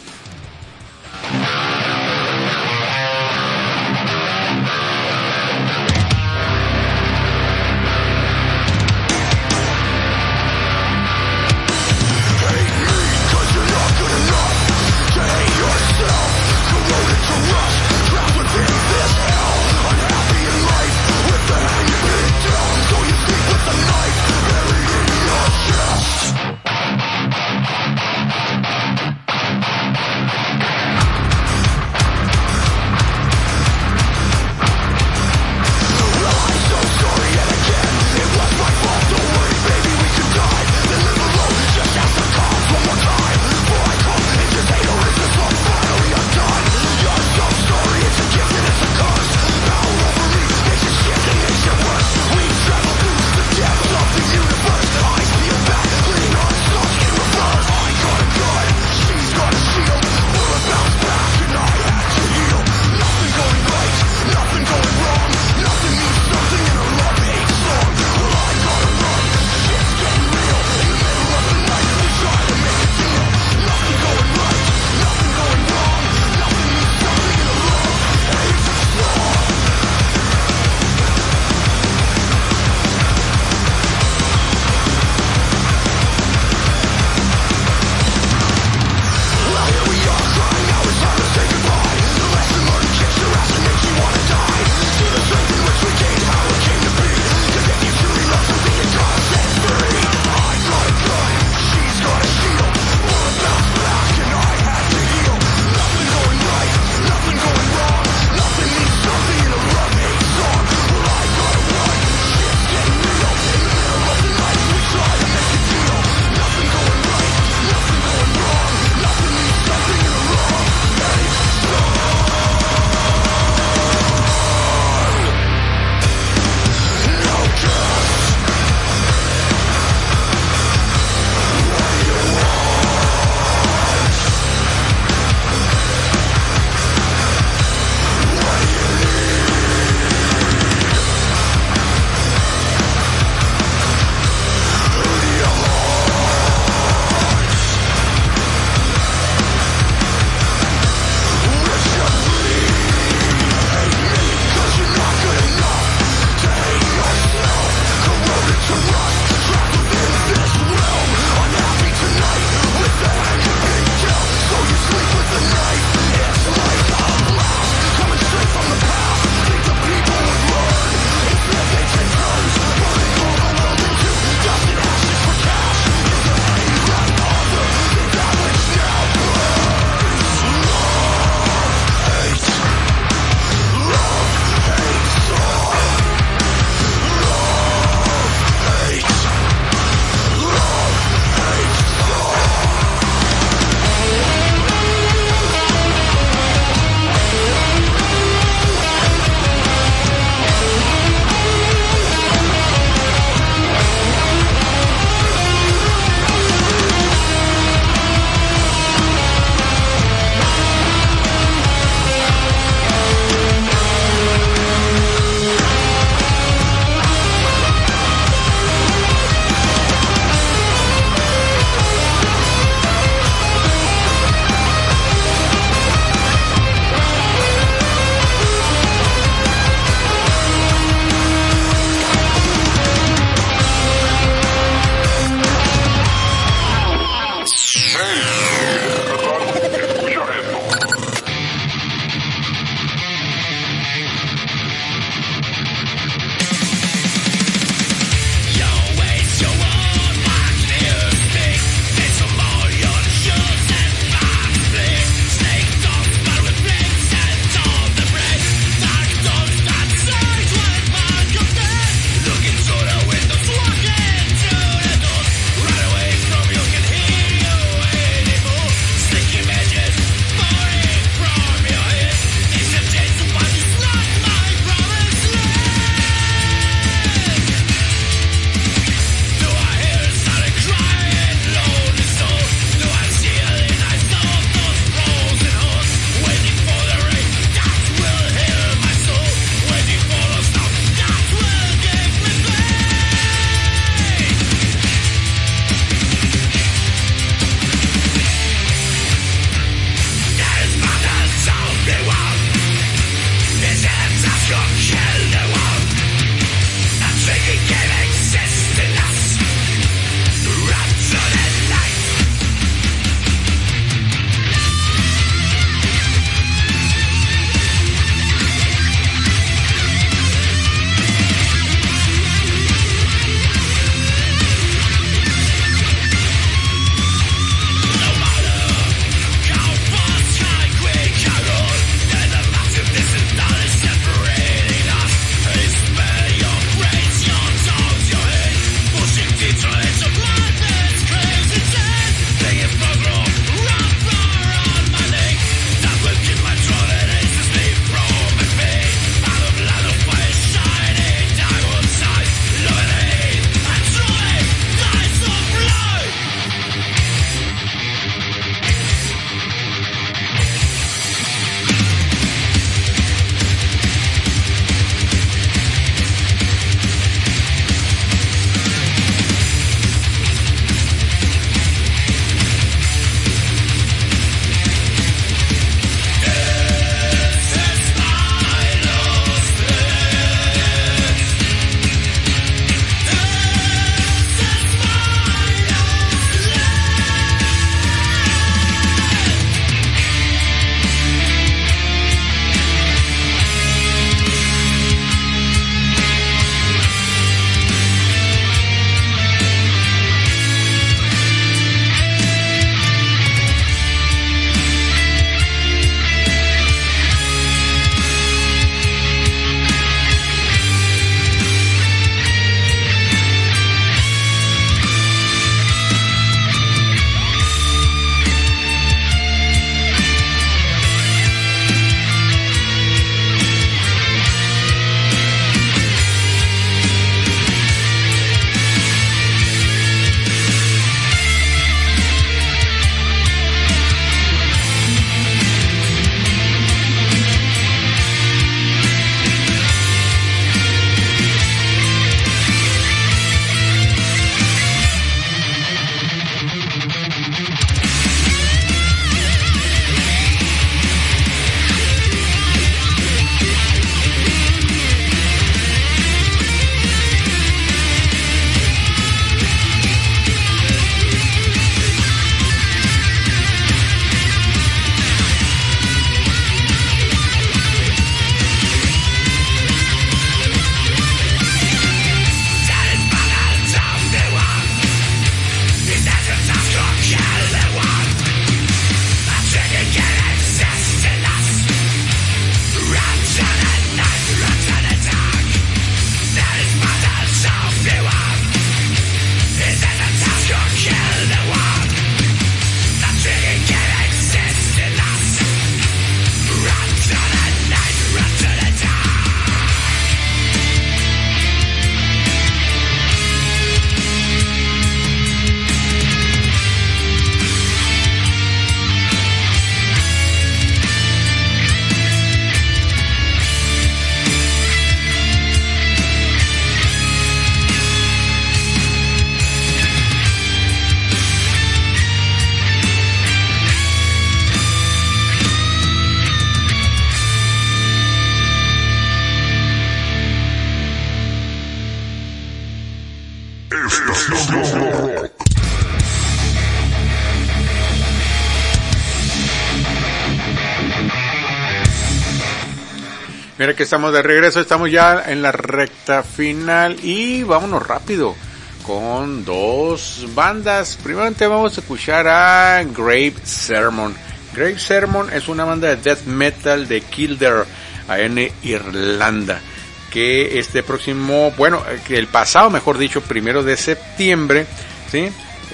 Mira que estamos de regreso, estamos ya en la recta final y vámonos rápido con dos bandas. Primeramente vamos a escuchar a Grave Sermon. Grave Sermon es una banda de death metal de Kildare, en Irlanda, que el pasado, mejor dicho, 1 de septiembre, ¿sí?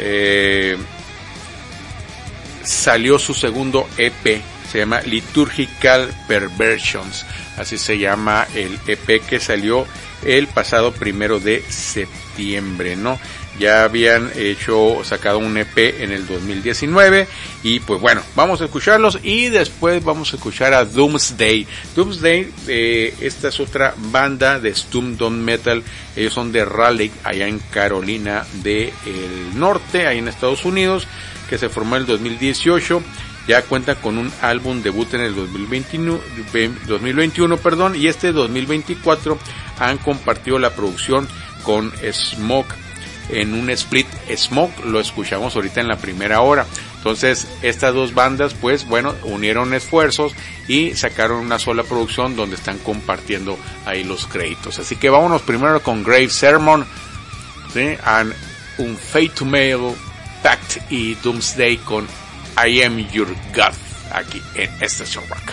Salió su segundo EP, se llama Liturgical Perversions, así se llama el EP que salió el pasado 1 de septiembre, ¿no? Ya habían sacado un EP en el 2019 y pues bueno, vamos a escucharlos y después vamos a escuchar a Doomsday. Doomsday, esta es otra banda de Doom Doom Metal, ellos son de Raleigh, allá en Carolina del Norte, ahí en Estados Unidos, que se formó en el 2018. Ya cuenta con un álbum debut en el 2021, y este 2024 han compartido la producción con Smoke en un split. Smoke lo escuchamos ahorita en la primera hora. Entonces estas dos bandas pues bueno, unieron esfuerzos y sacaron una sola producción donde están compartiendo ahí los créditos. Así que vámonos primero con Grave Sermon, ¿sí? And Unfaithful Pact y Doomsday con I Am Your God, aquí en Estación Rock.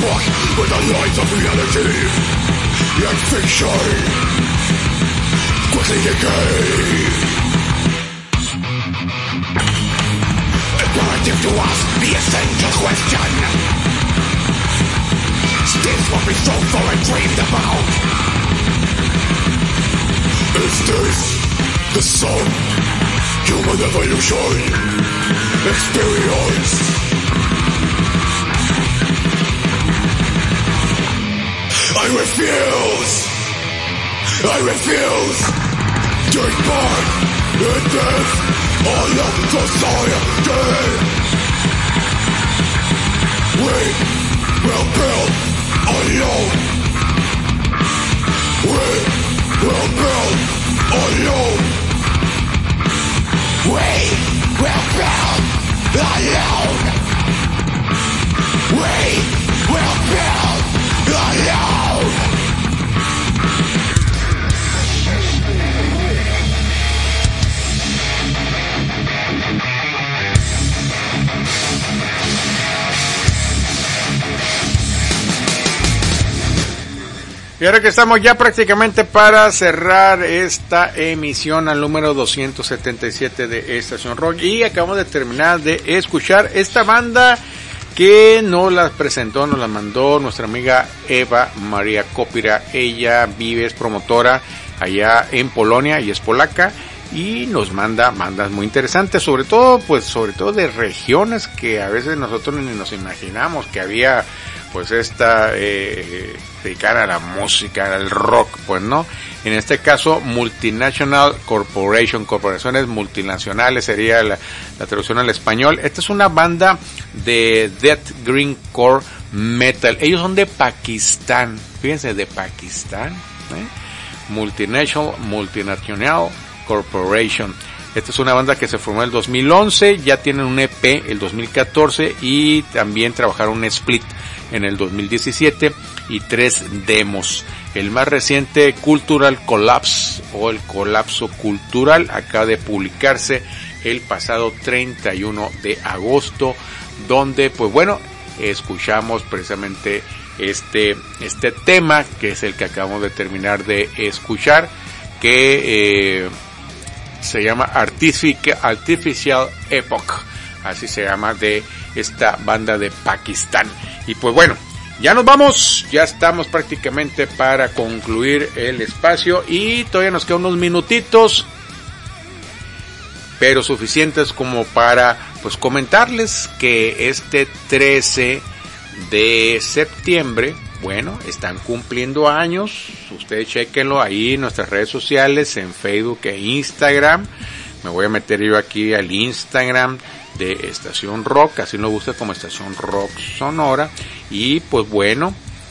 fuck with the lies of reality and fiction quickly decay. Imperative to ask the essential question. Is what we sought for and dreamed about. Is this the sun? Human evolution experience. I refuse. Take part in this all of society. We will build alone. We will build alone. We will build alone. We will build alone. Y ahora que estamos ya prácticamente para cerrar esta emisión al número 277 de Estación Rock, y acabamos de terminar de escuchar esta banda que nos la presentó, nos la mandó nuestra amiga Eva María Copira. Ella vive, es promotora allá en Polonia y es polaca, y nos manda bandas muy interesantes, sobre todo de regiones que a veces nosotros ni nos imaginamos que había, pues esta dedicada a la música, al rock, pues no. En este caso, Multinational Corporation, corporaciones multinacionales sería la traducción al español. Esta es una banda de Death Green Core Metal. Ellos son de Pakistán, fíjense, de Pakistán, Multinational Corporation. Esta es una banda que se formó en el 2011, ya tienen un EP el 2014 y también trabajaron un split en el 2017 y 3 demos. El más reciente, Cultural Collapse o el colapso cultural, acaba de publicarse el pasado 31 de agosto, donde pues bueno, escuchamos precisamente este tema que es el que acabamos de terminar de escuchar, que se llama Artificial Epoch, así se llama, de esta banda de Pakistán. Y pues bueno, ya nos vamos, ya estamos prácticamente para concluir el espacio y todavía nos quedan unos minutitos, pero suficientes como para pues comentarles que este 13 de septiembre, bueno, están cumpliendo años. Ustedes chequenlo ahí en nuestras redes sociales, en Facebook e Instagram. Me voy a meter yo aquí al Instagram de Estación Rock, así nos gusta como Estación Rock Sonora. Y pues bueno,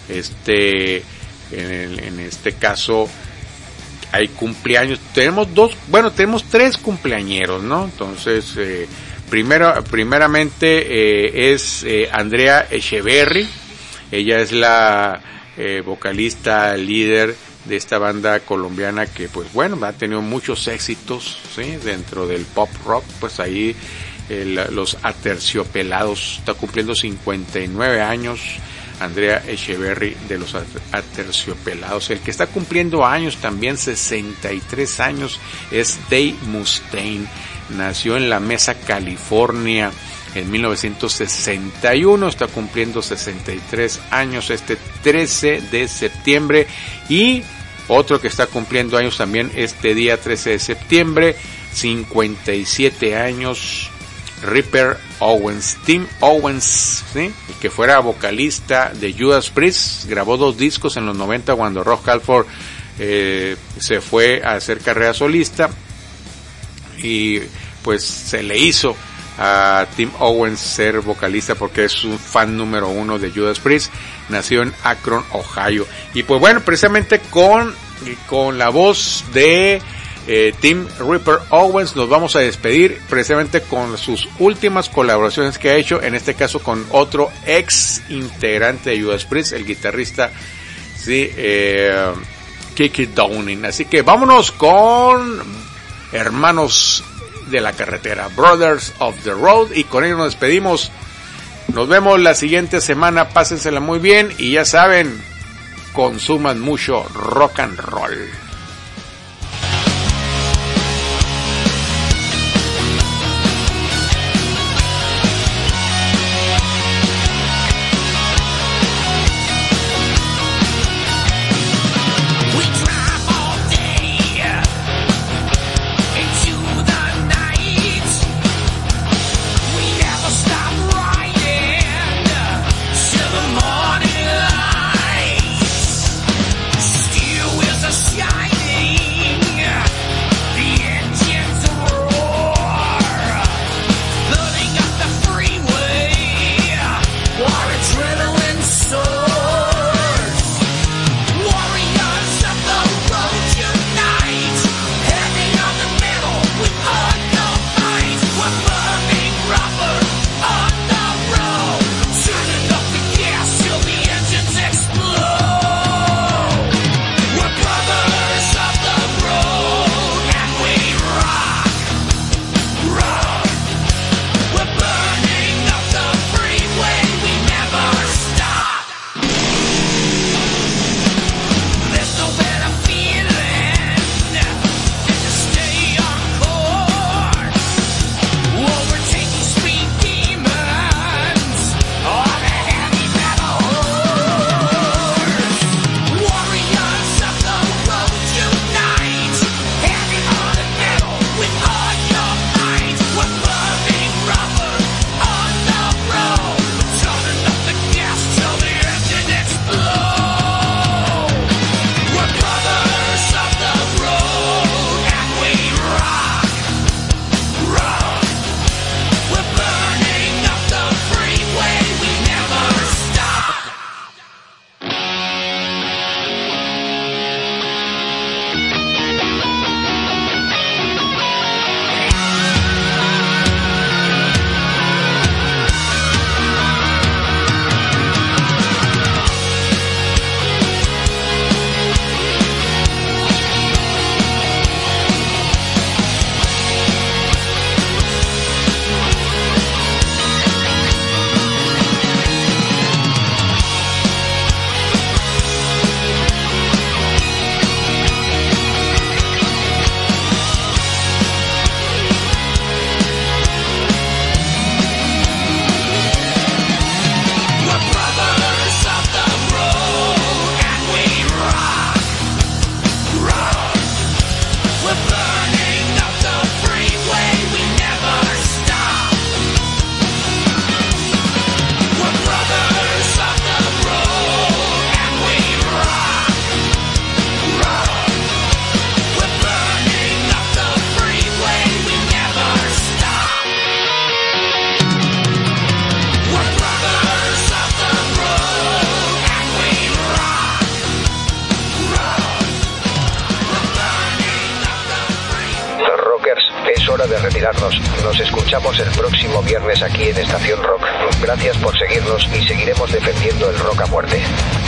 en este caso hay cumpleaños. Tenemos tenemos 3 cumpleañeros, ¿no? Entonces, primeramente es Andrea Echeverry. Ella es la vocalista líder de esta banda colombiana que pues bueno, ha tenido muchos éxitos, ¿sí? Dentro del pop rock, pues ahí los Aterciopelados, está cumpliendo 59 años Andrea Echeverry de los Aterciopelados. El que está cumpliendo años también, 63 años, es Dave Mustaine. Nació en La Mesa, California, en 1961, está cumpliendo 63 años este 13 de septiembre. Y otro que está cumpliendo años también este día 13 de septiembre, 57 años, Ripper Owens, Tim Owens, ¿sí? El que fuera vocalista de Judas Priest, grabó 2 discos en los 90 cuando Rob Halford se fue a hacer carrera solista, y pues se le hizo a Tim Owens ser vocalista porque es un fan número 1 de Judas Priest. Nació en Akron, Ohio. Y pues bueno, precisamente con la voz de Tim Ripper Owens nos vamos a despedir, precisamente con sus últimas colaboraciones que ha hecho, en este caso con otro ex integrante de Judas Priest, el guitarrista, sí, Kiki Downing. Así que vámonos con Hermanos de la Carretera, Brothers of the Road, y con ello nos despedimos Nos vemos la siguiente semana, pásensela muy bien y ya saben, consuman mucho rock and roll. De retirarnos. Nos escuchamos el próximo viernes aquí en Estación Rock. Gracias por seguirnos y seguiremos defendiendo el rock a muerte.